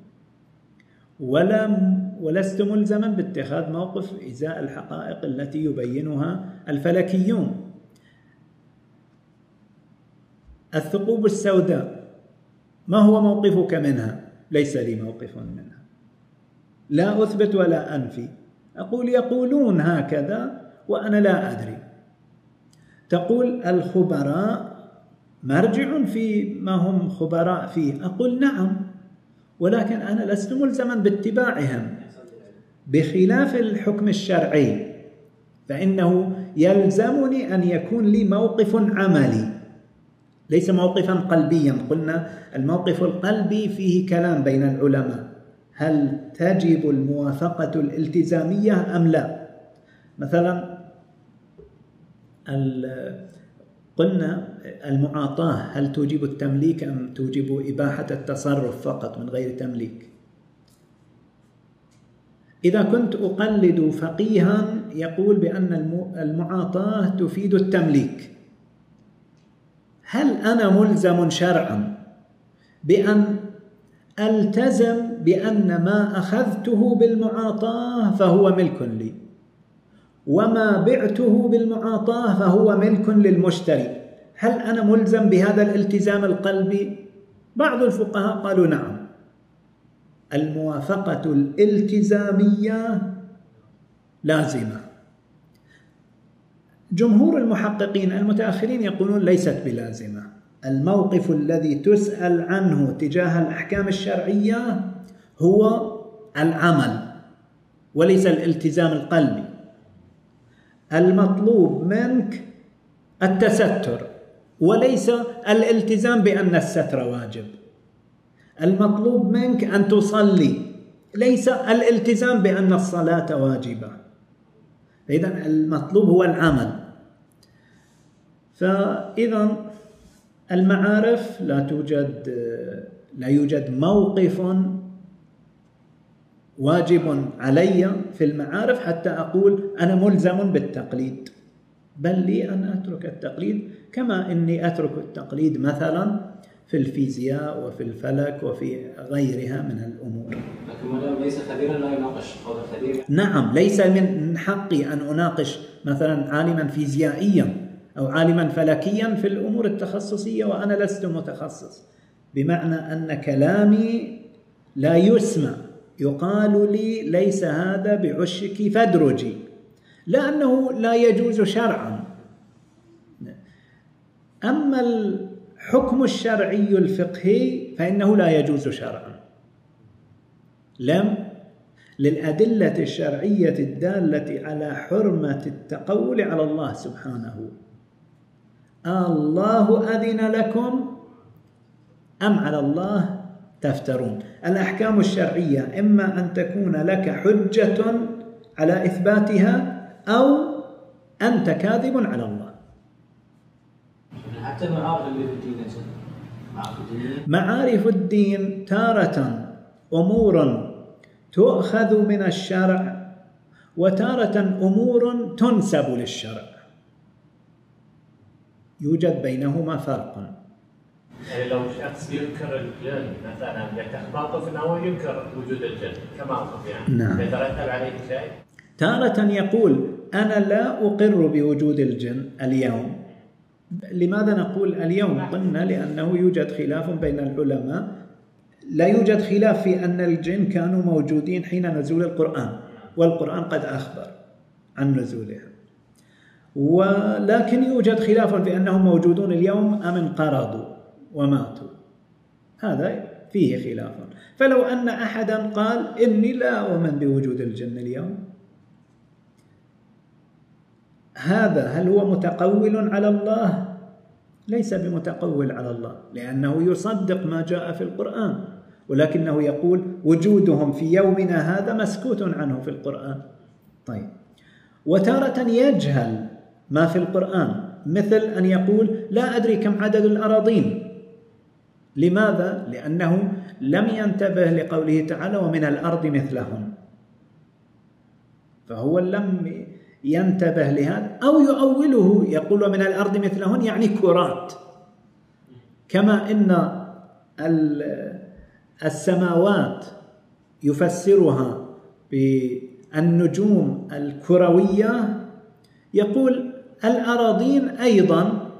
ولست ملزما باتخاذ موقف إزاء الحقائق التي يبينها الفلكيون. الثقوب السوداء ما هو موقفك منها؟ ليس لي موقف منها، لا أثبت ولا أنفي، أقول يقولون هكذا وأنا لا أدري. تقول الخبراء مرجع في ما هم خبراء فيه، أقول نعم، ولكن أنا لست ملزما باتباعهم، بخلاف الحكم الشرعي فإنه يلزمني أن يكون لي موقف عملي ليس موقفا قلبيا. قلنا الموقف القلبي فيه كلام بين العلماء، هل تجب الموافقة الالتزامية أم لا؟ مثلا قلنا المعاطاة هل توجب التمليك أم توجب إباحة التصرف فقط من غير تمليك؟ إذا كنت أقلد فقيها يقول بأن المعاطاة تفيد التمليك، هل أنا ملزم شرعا بأن ألتزم بأن ما أخذته بالمعاطاة فهو ملك لي، وما بعته بالمعاطاة فهو ملك للمشتري؟ هل أنا ملزم بهذا الالتزام القلبي؟ بعض الفقهاء قالوا نعم، الموافقة الالتزامية لازمة. جمهور المحققين المتأخرين يقولون ليست بلازمة. الموقف الذي تسأل عنه تجاه الأحكام الشرعية هو العمل وليس الالتزام القلبي. المطلوب منك التستر وليس الالتزام بأن الستر واجب. المطلوب منك أن تصلي ليس الالتزام بأن الصلاة واجبة. إذن المطلوب هو العمل. فإذا المعارف لا يوجد موقف واجب علي في المعارف حتى أقول أنا ملزم بالتقليد، بل لي أن أترك التقليد كما إني أترك التقليد مثلا في الفيزياء وفي الفلك وفي غيرها من الأمور. لكن ما ليس خبيرا لا يناقش قول الخبير. نعم، ليس من حقي أن أناقش مثلا عالما فيزيائيا أو عالما فلكيا في الأمور التخصصية وأنا لست متخصص، بمعنى أن كلامي لا يسمع، يقال لي ليس هذا بعشك فادرجي، لأنه لا يجوز شرعا. أما الحكم الشرعي الفقهي فإنه لا يجوز شرعا، للأدلة الشرعية الدالة على حرمة التقول على الله سبحانه. الله أذن لكم أم على الله تفترون؟ الأحكام الشرعية إما أن تكون لك حجة على إثباتها أو أنت كاذب على الله. حتى المعارف اللي في الدين، معارف الدين تارة أمور تؤخذ من الشرع وتارة أمور تنسب للشرع، يوجد بينهما فرق. يعني لو شخص ينكر الجن مثلا يتخبط أنه ينكر وجود الجن كموقف، يعني نعم، يترتب عليه شيء. تارة يقول أنا لا أقر بوجود الجن اليوم. لماذا نقول اليوم؟ قلنا لأنه يوجد خلاف بين العلماء. لا يوجد خلاف في أن الجن كانوا موجودين حين نزول القرآن، والقرآن قد أخبر عن نزولهم، ولكن يوجد خلاف في أنهم موجودون اليوم أم انقرضوا وماتوا، هذا فيه خلاف. فلو أن أحدا قال إني لا أؤمن بوجود الجن اليوم، هل هو متقول على الله؟ ليس بمتقول على الله، لأنه يصدق ما جاء في القرآن، ولكنه يقول وجودهم في يومنا هذا مسكوت عنه في القرآن. طيب، وتارة يجهل ما في القرآن، مثل أن يقول لا أدري كم عدد الأراضين. لماذا؟ لأنه لم ينتبه لقوله تعالى ومن الأرض مثلهم، فهو لم ينتبه لهذا، أو يؤوله يقول من الأرض مثلهن يعني كرات، كما إن السماوات يفسرها بالنجوم الكروية، يقول الأراضين أيضا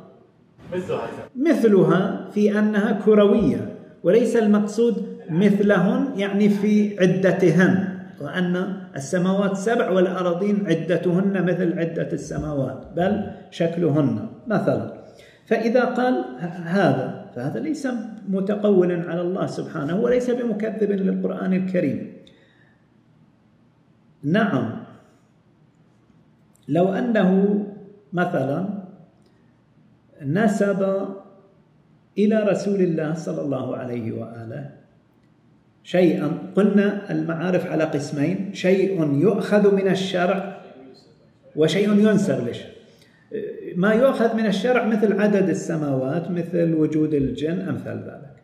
مثلها في أنها كروية، وليس المقصود مثلهن يعني في عدتهن، وأن السماوات 7 والأراضين عدتهن مثل عدة السماوات، بل شكلهن مثلا. فإذا قال هذا فهذا ليس متقول على الله سبحانه، وليس بمكذب للقرآن الكريم. نعم، لو أنه مثلا نسب إلى رسول الله صلى الله عليه وآله شيئا، قلنا المعارف على قسمين: شيء يؤخذ من الشرع وشيء ينسب للشرع. ما يؤخذ من الشرع مثل عدد السماوات، مثل وجود الجن، أمثال ذلك.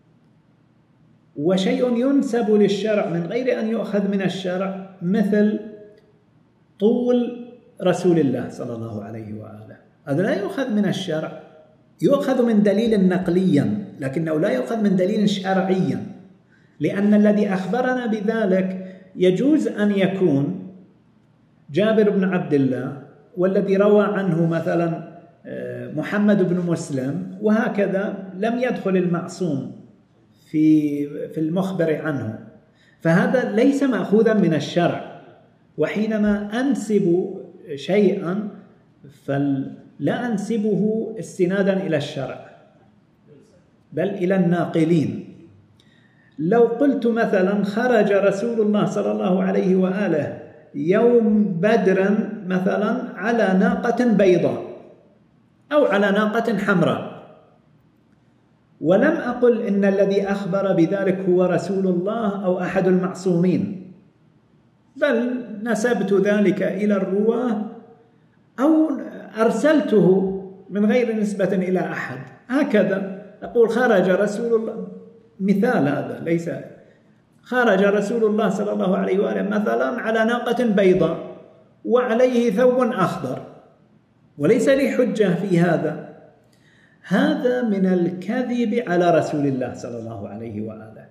وشيء ينسب للشرع من غير أن يؤخذ من الشرع، مثل طول رسول الله صلى الله عليه وآله، هذا لا يؤخذ من الشرع، يؤخذ من دليل نقليا، لكنه لا يؤخذ من دليل شرعيا، لأن الذي أخبرنا بذلك يجوز أن يكون جابر بن عبد الله، والذي روى عنه مثلا محمد بن مسلم، وهكذا لم يدخل المعصوم في المخبر عنه، فهذا ليس مأخوذا من الشرع. وحينما أنسب شيئا فلا أنسبه استنادا إلى الشرع بل إلى الناقلين. لو قلت مثلا خرج رسول الله صلى الله عليه وآله يوم بدر مثلا على ناقة بيضاء أو على ناقة حمراء، ولم أقل إن الذي أخبر بذلك هو رسول الله أو أحد المعصومين، بل نسبت ذلك إلى الرواة أو أرسلته من غير نسبة إلى أحد. هكذا أقول خرج رسول الله، مثال هذا ليس، خرج رسول الله صلى الله عليه وآله مثلا على ناقة بيضاء وعليه ثوب أخضر، وليس لي حجة في هذا. هذا من الكذب على رسول الله صلى الله عليه وآله.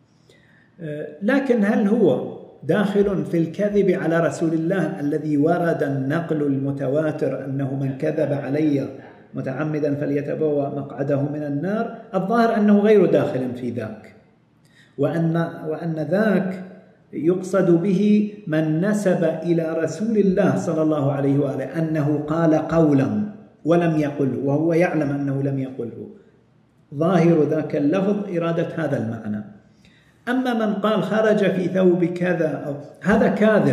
لكن هل هو داخل في الكذب على رسول الله الذي ورد النقل المتواتر أنه من كذب علي متعمدا فليتبوأ مقعده من النار؟ الظاهر أنه غير داخل في ذاك، وأن ذاك يقصد به من نسب إلى رسول الله صلى الله عليه وآله أنه قال قولا ولم يقله، وهو يعلم أنه لم يقله. ظاهر ذاك اللفظ إرادة هذا المعنى. أما من قال خرج في ثوب كذا أو هذا كاذب،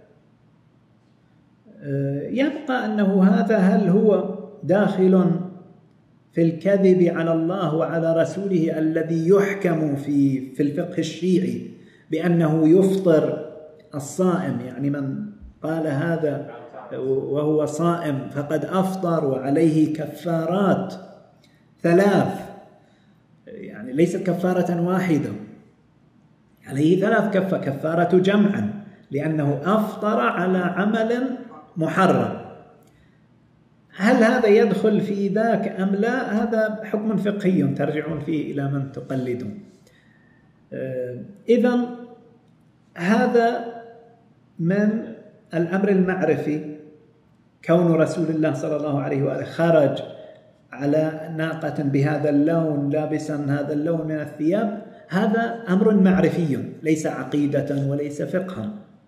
يبقى أنه هذا هل هو داخل في الكذب على الله وعلى رسوله الذي يحكم في الفقه الشيعي بأنه يفطر الصائم، يعني من قال هذا وهو صائم فقد أفطر وعليه كفارات 3، يعني ليست كفارة واحدة، عليه 3 كفارة جمعا لأنه أفطر على عمل محرم. هل هذا يدخل في ذاك أم لا؟ هذا حكم فقهي ترجعون فيه إلى من تقلدون. إذن هذا من الأمر المعرفي، كون رسول الله صلى الله عليه وآله خرج على ناقة بهذا اللون لابسا هذا اللون من الثياب، هذا أمر معرفي ليس عقيدة وليس فقها،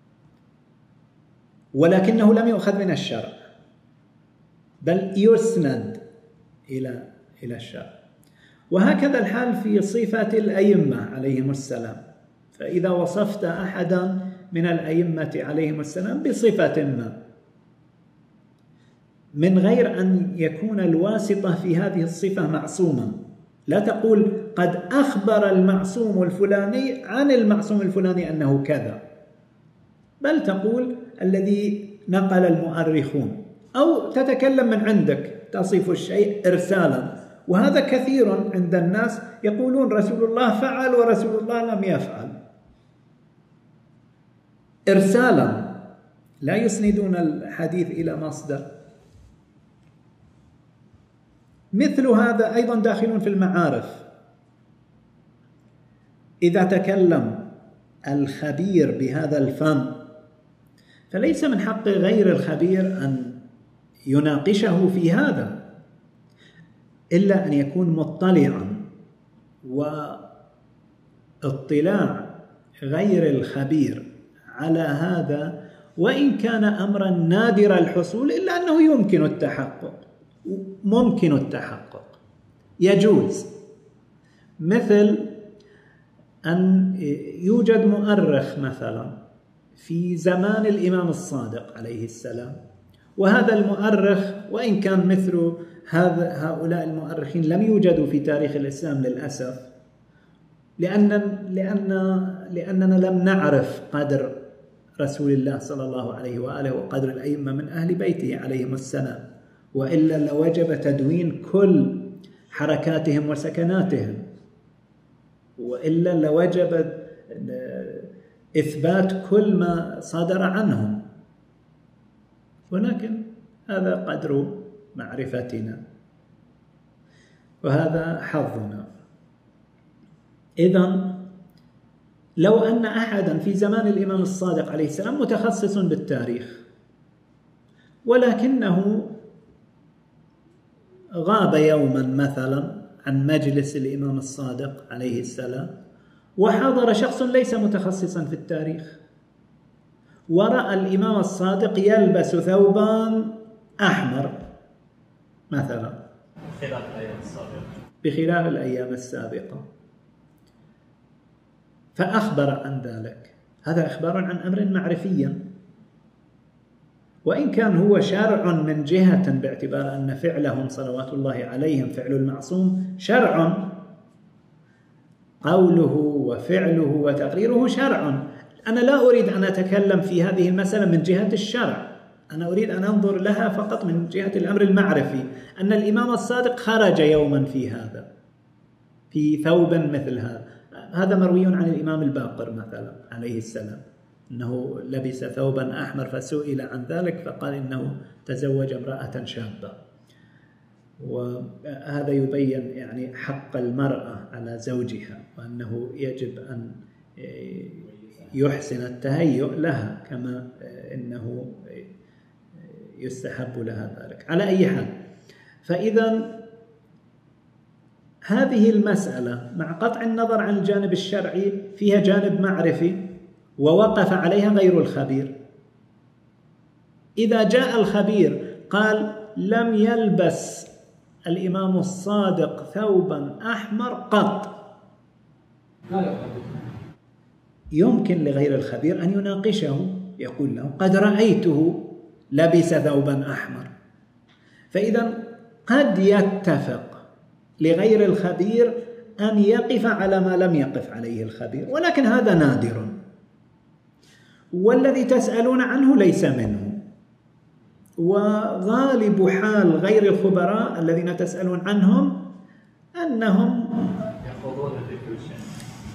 ولكنه لم يؤخذ من الشرع بل يسند إلى الشرع. وهكذا الحال في صفة الأئمة عليهم السلام، فإذا وصفت أحدا من الأئمة عليهم السلام بصفة ما من غير أن يكون الواسطة في هذه الصفة معصوما، لا تقول قد أخبر المعصوم الفلاني عن المعصوم الفلاني أنه كذا، بل تقول الذي نقل المؤرخون، أو تتكلم من عندك تصف الشيء إرسالا. وهذا كثير عند الناس يقولون رسول الله فعل ورسول الله لم يفعل إرسالا، لا يسندون الحديث إلى مصدر. مثل هذا أيضا داخل في المعارف. إذا تكلم الخبير بهذا الفن فليس من حق غير الخبير أن يناقشه في هذا، إلا أن يكون مطلعا، واطلاع غير الخبير على هذا وإن كان أمرا نادر الحصول إلا أنه ممكن التحقق يجوز. مثل أن يوجد مؤرخ مثلا في زمان الإمام الصادق عليه السلام، وهذا المؤرخ وإن كان مثل هؤلاء المؤرخين لم يوجدوا في تاريخ الإسلام للأسف، لأننا لم نعرف قدر رسول الله صلى الله عليه وآله وقدر الأئمة من أهل بيته عليهم السلام، وإلا لوجب تدوين كل حركاتهم وسكناتهم، وإلا لوجب إثبات كل ما صدر عنهم، ولكن هذا قدر معرفتنا وهذا حظنا. إذن لو أن أحدا في زمان الإمام الصادق عليه السلام متخصص بالتاريخ ولكنه غاب يوما مثلا عن مجلس الإمام الصادق عليه السلام، وحضر شخص ليس متخصصا في التاريخ ورأى الإمام الصادق يلبس ثوبا أحمر مثلا بخلاف الأيام السابقة، فأخبر عن ذلك، هذا إخبار عن أمر معرفي، وإن كان هو شرع من جهة باعتبار أن فعلهم صلوات الله عليهم فعل المعصوم شرع، قوله وفعله وتقريره شرع. أنا لا أريد أن أتكلم في هذه المسألة من جهة الشرع، أنا أريد أن أنظر لها فقط من جهة الأمر المعرفي، أن الإمام الصادق خرج يوما في ثوب مثل هذا مروي عن الإمام الباقر مثلا عليه السلام أنه لبس ثوبا أحمر فسئل عن ذلك فقال إنه تزوج امرأة شابة، وهذا يبين يعني حق المرأة على زوجها وأنه يجب أن يحسن التهيؤ لها كما إنه يستحب لها ذلك. على أي حال، فإذا هذه المسألة مع قطع النظر عن الجانب الشرعي فيها جانب معرفي ووقف عليها غير الخبير. إذا جاء الخبير قال لم يلبس الإمام الصادق ثوبا أحمر قط، يمكن لغير الخبير أن يناقشه، يقول له قد رأيته لبس ثوبا أحمر. فإذا قد يتفق لغير الخبير أن يقف على ما لم يقف عليه الخبير، ولكن هذا نادر، والذي تسألون عنه ليس منه. وغالب حال غير الخبراء الذين تسألون عنهم أنهم يخوضون في كل شيء،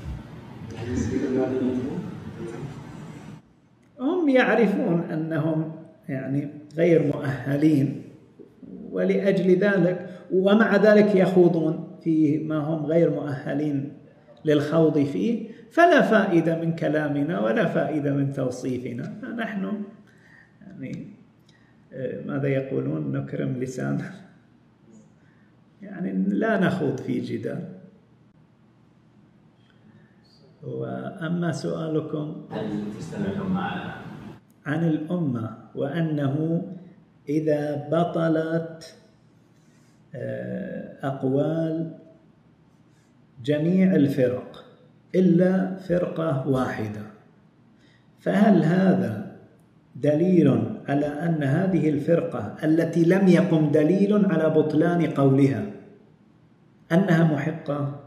هم يعرفون أنهم يعني غير مؤهلين، ولأجل ذلك ومع ذلك يخوضون في ما هم غير مؤهلين للخوض فيه، فلا فائدة من كلامنا ولا فائدة من توصيفنا. نحن يعني ماذا يقولون، نكرم لسان، يعني لا نخوض في جدال. وأما سؤالكم عن الأمة وأنه إذا بطلت أقوال جميع الفرق إلا فرقة واحدة، فهل هذا دليل على أن هذه الفرقة التي لم يقم دليل على بطلان قولها أنها محقة؟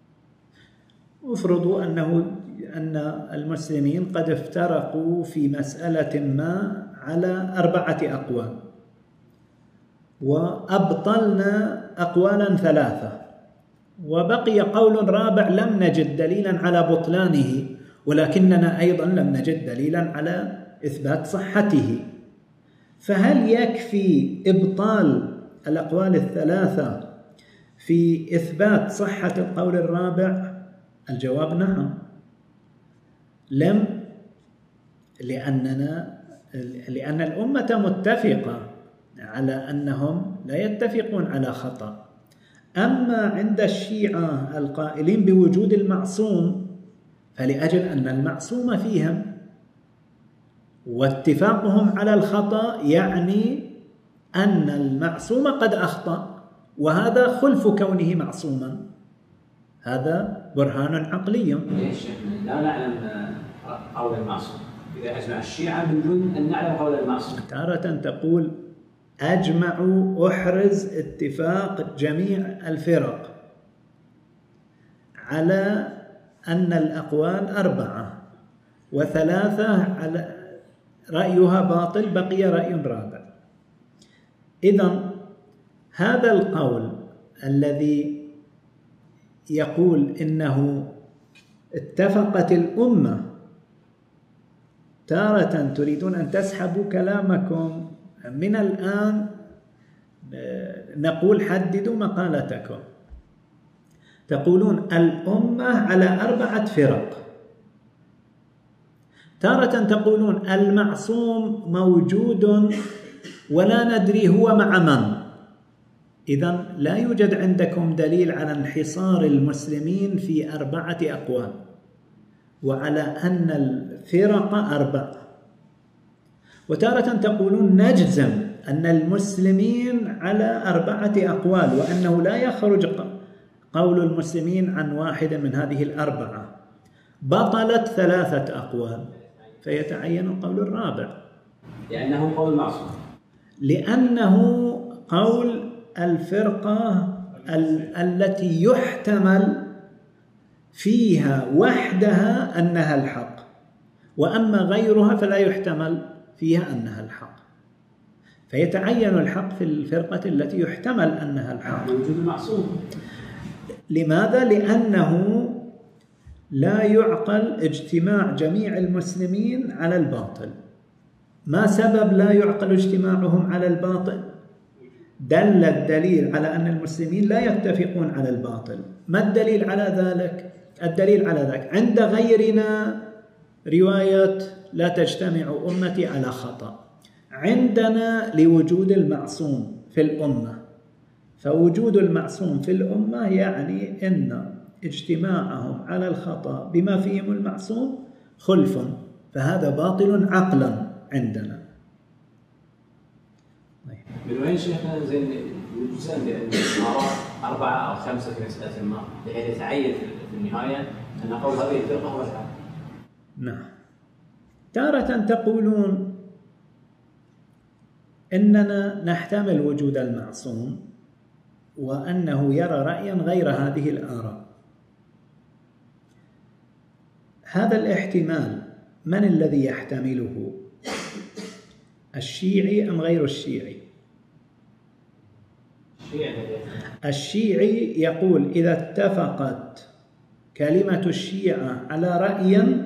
افرضوا أن المسلمين قد افترقوا في مسألة ما على 4 أقوال وأبطلنا أقوالا 3، وبقي قول رابع لم نجد دليلا على بطلانه، ولكننا أيضا لم نجد دليلا على إثبات صحته. فهل يكفي إبطال الأقوال الثلاثة في إثبات صحة القول الرابع؟ الجواب نعم. لأن الأمة متفقة على أنهم لا يتفقون على خطأ. أما عند الشيعة القائلين بوجود المعصوم فلأجل أن المعصوم فيهم، واتفاقهم على الخطأ يعني أن المعصوم قد أخطأ، وهذا خلف كونه معصوما. هذا برهان عقلي. ليش لا نعلم قول المعصوم؟ إذا أجمع الشيعة بدون أن نعلم قول المعصوم. تارة تقول أجمعوا، أحرز اتفاق جميع الفرق على أن الأقوال 4 و3 على رأيها باطل، بقي رأي رابع. إذن هذا القول الذي يقول إنه اتفقت الأمة، تارة تريدون أن تسحبوا كلامكم من الآن، نقول حددوا مقالتكم. تقولون الأمة على 4 فرق، تارة تقولون المعصوم موجود ولا ندري هو مع من. إذن لا يوجد عندكم دليل على انحصار المسلمين في 4 أقوال، وعلى أن الفرق 4. وتارة تقولون نجزم أن المسلمين على 4 أقوال، وأنه لا يخرج قول المسلمين عن واحد من هذه 4، بطلت 3 أقوال، فيتعين القول الرابع. لأنه قول معصوم، لأنه قول الفرقة التي يحتمل فيها وحدها أنها الحق، وأما غيرها فلا يحتمل فيها أنها الحق، فيتعين الحق في الفرقة التي يحتمل أنها الحق. وجود المعصوم. لماذا؟ لأنه لا يعقل اجتماع جميع المسلمين على الباطل. ما سبب لا يعقل اجتماعهم على الباطل؟ دل الدليل على أن المسلمين لا يتفقون على الباطل. ما الدليل على ذلك؟ الدليل على ذلك عند غيرنا رواية لا تجتمع أمتي على خطأ، عندنا لوجود المعصوم في الأمة. فوجود المعصوم في الأمة يعني أن اجتماعهم على الخطأ بما فيهم المعصوم خلف، فهذا باطل عقلا عندنا. من وين شيخنا زين الجزء لأن الآراء 4 أو 5 في مسألة ما، بحيث يتعين في النهاية أن قول هذه الفرقة هو الحق؟ نعم. تارة تقولون إننا نحتمل وجود المعصوم وأنه يرى رأيا غير هذه الآراء. هذا الاحتمال من الذي يحتمله؟ الشيعي أم غير الشيعي؟ الشيعي يقول إذا اتفقت كلمة الشيعة على رأي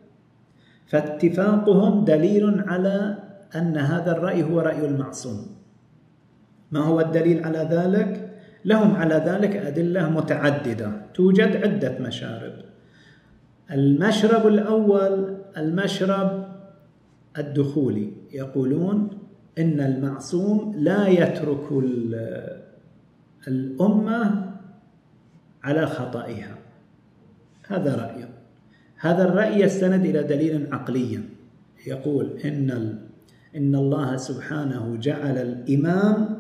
فاتفاقهم دليل على أن هذا الرأي هو رأي المعصوم. ما هو الدليل على ذلك؟ لهم على ذلك أدلة متعددة، توجد عدة مشارب. المشرب الأول المشرب الدخولي، يقولون إن المعصوم لا يترك الأمة على خطئها. هذا رأي. هذا الرأي يستند إلى دليل عقلي، يقول إن الله سبحانه جعل الإمام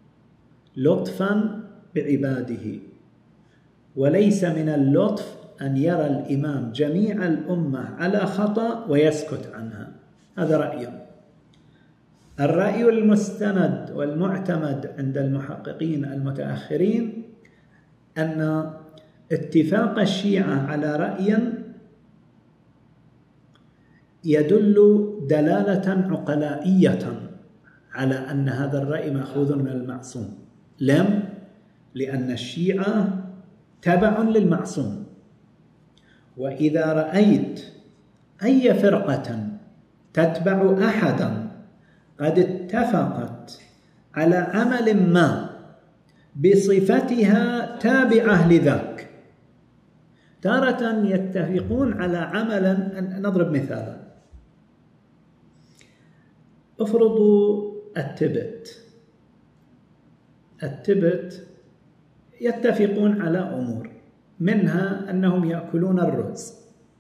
لطفا بعباده، وليس من اللطف أن يرى الإمام جميع الأمة على خطأ ويسكت عنها. هذا رأي. الرأي المستند والمعتمد عند المحققين المتأخرين أن اتفاق الشيعة على رأي يدل دلالة عقلائية على أن هذا الرأي مأخوذ من المعصوم. لأن الشيعة تبع للمعصوم، وإذا رأيت أي فرقة تتبع أحدا قد اتفقت على عمل ما بصفتها تابعة لذاك. تارة يتفقون على عمل، نضرب مثالا، افرضوا التبت يتفقون على أمور، منها أنهم يأكلون الرز،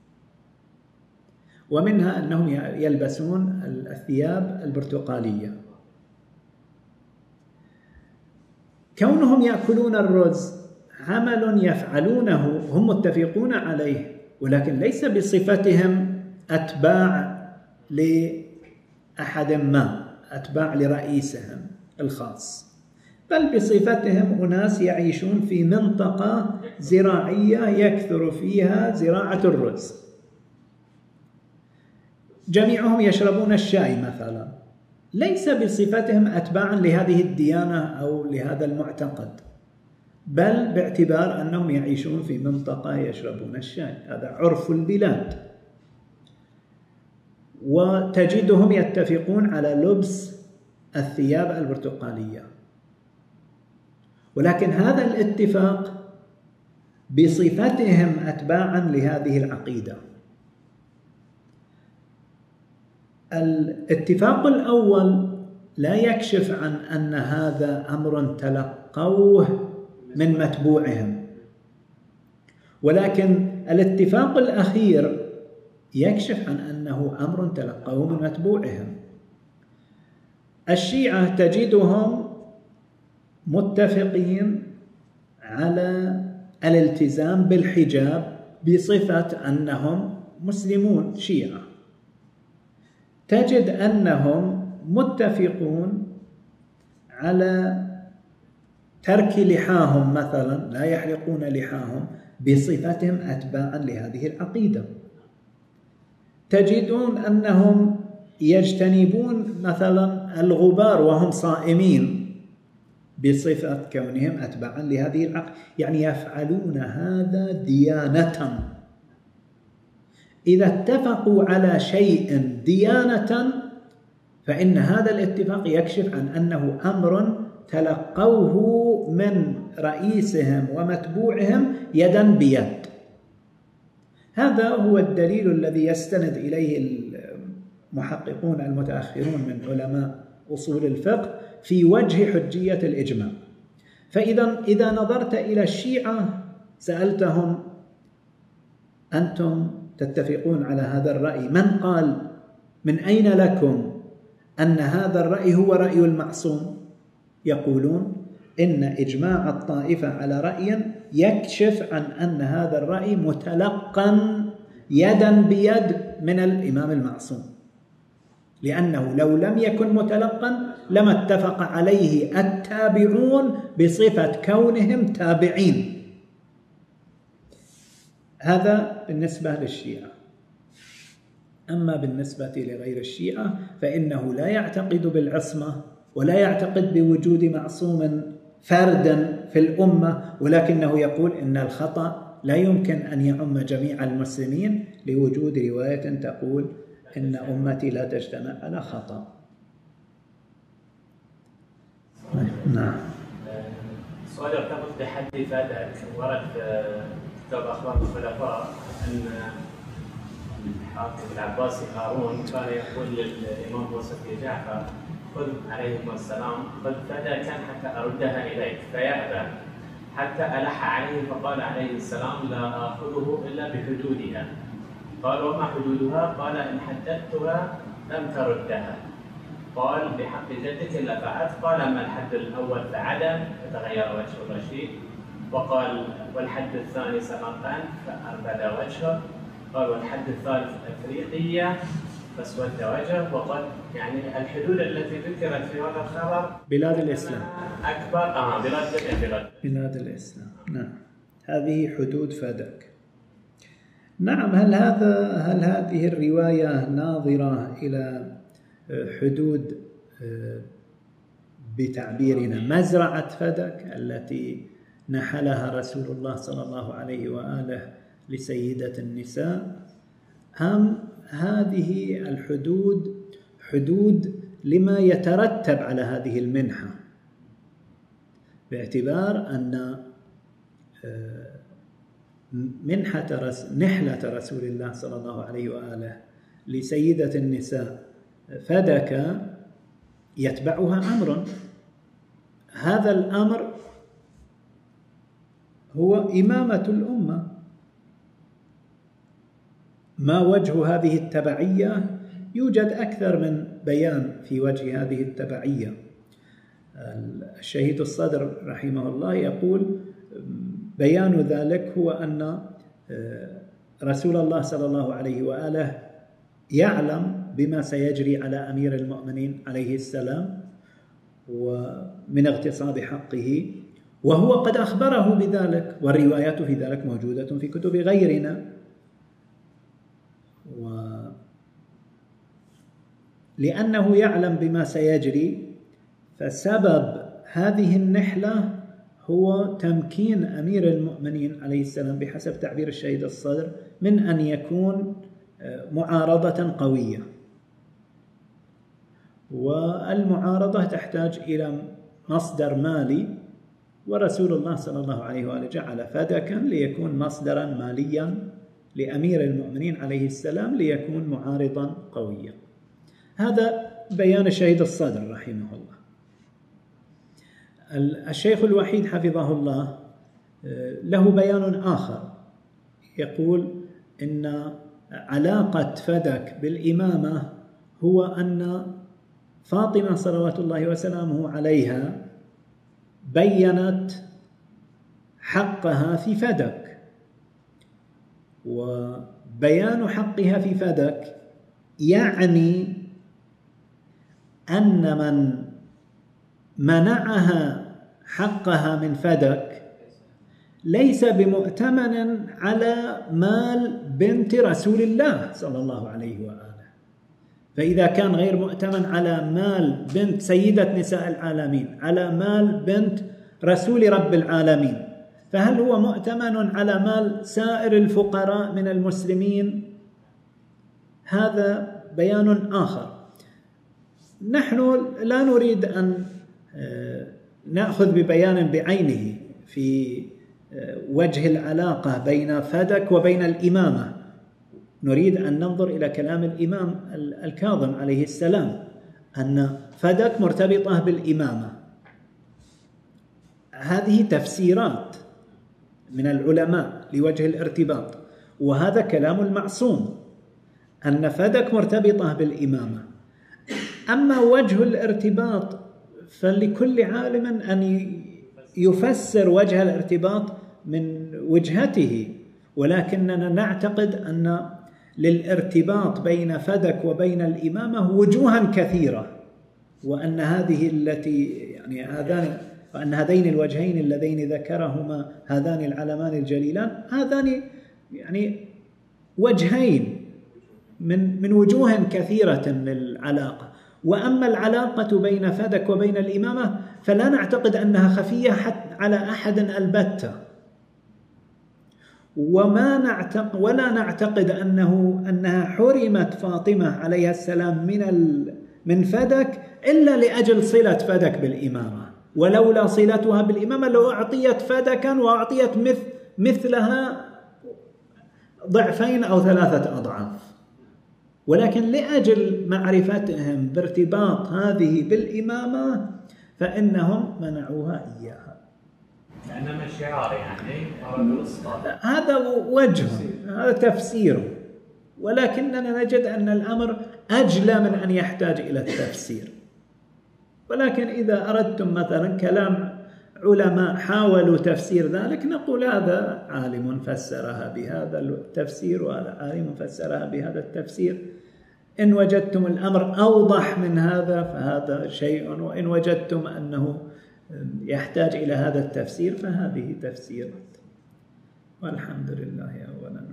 ومنها أنهم يلبسون الثياب البرتقالية. كونهم يأكلون الرز عمل يفعلونه هم متفقون عليه، ولكن ليس بصفتهم أتباع لأحد ما، أتباع لرئيسهم الخاص، بل بصفتهم أناس يعيشون في منطقة زراعية يكثر فيها زراعة الرز، جميعهم يشربون الشاي مثلا، ليس بصفتهم أتباعا لهذه الديانة أو لهذا المعتقد، بل باعتبار أنهم يعيشون في منطقة يشربون الشاي، هذا عرف البلاد. وتجدهم يتفقون على لبس الثياب البرتقالية، ولكن هذا الاتفاق بصفتهم أتباعا لهذه العقيدة. الاتفاق الأول لا يكشف عن أن هذا أمر تلقوه من متبوعهم، ولكن الاتفاق الأخير يكشف عن أنه أمر تلقوه من متبوعهم. الشيعة تجدهم متفقين على الالتزام بالحجاب بصفة أنهم مسلمون شيعة، تجد أنهم متفقون على ترك لحاهم مثلا، لا يحلقون لحاهم بصفتهم أتباعا لهذه العقيدة. تجدون أنهم يجتنبون مثلا الغبار وهم صائمين بصفة كونهم أتباعا لهذه العقيدة، يعني يفعلون هذا ديانة. إذا اتفقوا على شيء ديانة فإن هذا الاتفاق يكشف عن أنه أمر تلقوه من رئيسهم ومتبوعهم يدا بيد. هذا هو الدليل الذي يستند إليه المحققون المتأخرون من علماء أصول الفقه في وجه حجية الإجماع. فإذا نظرت إلى الشيعة سألتهم: أنتم تتفقون على هذا الرأي، من قال، من أين لكم أن هذا الرأي هو رأي المعصوم؟ يقولون إن إجماع الطائفة على رأي يكشف عن أن هذا الرأي متلقى يدا بيد من الإمام المعصوم، لأنه لو لم يكن متلقا لما اتفق عليه التابعون بصفة كونهم تابعين. هذا بالنسبة للشيعة. أما بالنسبة لغير الشيعة فإنه لا يعتقد بالعصمة ولا يعتقد بوجود معصوم فردا في الأمة، ولكنه يقول إن الخطأ لا يمكن أن يعم جميع المسلمين لوجود رواية تقول إن أمتي لا تجتمع على خطأ. نعم. سؤال يرتبط بحد فاتك. ورد كتاب أخبار الخلفاء أن الحاكم العباسي هارون كان يقول للإمام موسى بن جعفر: خذ عليهما السلام، خذ فداك حتى أردها إليك، فيأبى، حتى ألح عليه فقال عليه السلام: لا آخذه إلا بحدودها. قال: وما حدودها؟ قال: إن حددتها لم تردها. قال: بحق جدك إلا فعلت. قال: أما الحد الأول فعدم، فتغير وجه الرشيد. وقال: والحد الثاني سمرقند فأربد وجهه. قال: والحد الثالث أفريقية فاسود وجهه. وقد يعني الحدود التي ذكرت في هذا الخبر بلاد الإسلام أكبر بلاد الإسلام. نعم، هذه حدود فدك. نعم. هل هذه الرواية ناظرة إلى حدود بتعبيرنا مزرعة فدك التي نحلها رسول الله صلى الله عليه وآله لسيدة النساء، أم هذه الحدود حدود لما يترتب على هذه المنحة، باعتبار أن نحلة رسول الله صلى الله عليه وآله لسيدة النساء فدك يتبعها أمر، هذا الأمر هو إمامة الأمة. ما وجه هذه التبعية؟ يوجد أكثر من بيان في وجه هذه التبعية. الشهيد الصدر رحمه الله يقول بيان ذلك هو أن رسول الله صلى الله عليه وآله يعلم بما سيجري على أمير المؤمنين عليه السلام ومن اغتصاب حقه، وهو قد أخبره بذلك، والروايات في ذلك موجودة في كتب غيرنا. لأنه يعلم بما سيجري، فسبب هذه النحلة هو تمكين أمير المؤمنين عليه السلام بحسب تعبير الشهيد الصدر من أن يكون معارضة قوية، والمعارضة تحتاج إلى مصدر مالي، ورسول الله صلى الله عليه وآله جعل فدكا ليكون مصدرا ماليا لأمير المؤمنين عليه السلام ليكون معارضا قويا. هذا بيان الشهيد الصدر رحمه الله. الشيخ الوحيد حفظه الله له بيان آخر، يقول إن علاقة فدك بالإمامة هو أن فاطمة صلوات الله وسلامه عليها بيّنت حقها في فدك، وبيان حقها في فدك يعني أن من منعها حقها من فدك ليس بمؤتمن على مال بنت رسول الله صلى الله عليه وآله. فإذا كان غير مؤتمن على مال بنت سيدة نساء العالمين، على مال بنت رسول رب العالمين، فهل هو مؤتمن على مال سائر الفقراء من المسلمين؟ هذا بيان آخر. نحن لا نريد أن نأخذ ببيان بعينه في وجه العلاقة بين فدك وبين الإمامة، نريد أن ننظر إلى كلام الإمام الكاظم عليه السلام أن فدك مرتبطة بالإمامة. هذه تفسيرات من العلماء لوجه الارتباط، وهذا كلام المعصوم أن فدك مرتبطة بالإمامة. أما وجه الارتباط فلكل عالم أن يفسر وجه الارتباط من وجهته، ولكننا نعتقد أن للارتباط بين فدك وبين الإمامة وجوها كثيرة، وأن هذه التي يعني وأن هذين الوجهين اللذين ذكرهما هذان العلمان الجليلان هذان يعني وجهين من وجوه كثيرة للعلاقة. وأما العلاقة بين فدك وبين الإمامة فلا نعتقد أنها خفية حتى على أحد البتة، ولا نعتقد أنها حرمت فاطمة عليها السلام من فدك إلا لأجل صلة فدك بالإمامة، ولولا صلتها بالإمامة لو أعطيت فدكا وأعطيت مثلها ضعفين أو 3 أضعاف، ولكن لأجل معرفتهم بارتباط هذه بالإمامة فإنهم منعوها إياها. لأنما الشعار يعني أرادوا الإسقاط. هذا وجه، هذا تفسيره، ولكننا نجد أن الأمر أجلى من أن يحتاج إلى التفسير. ولكن إذا أردتم مثلا كلام علماء حاولوا تفسير ذلك نقول هذا عالم فسرها بهذا التفسير وهذا عالم فسرها بهذا التفسير. إن وجدتم الأمر أوضح من هذا فهذا شيء، وإن وجدتم أنه يحتاج إلى هذا التفسير فهذه تفسيرات. والحمد لله أولا.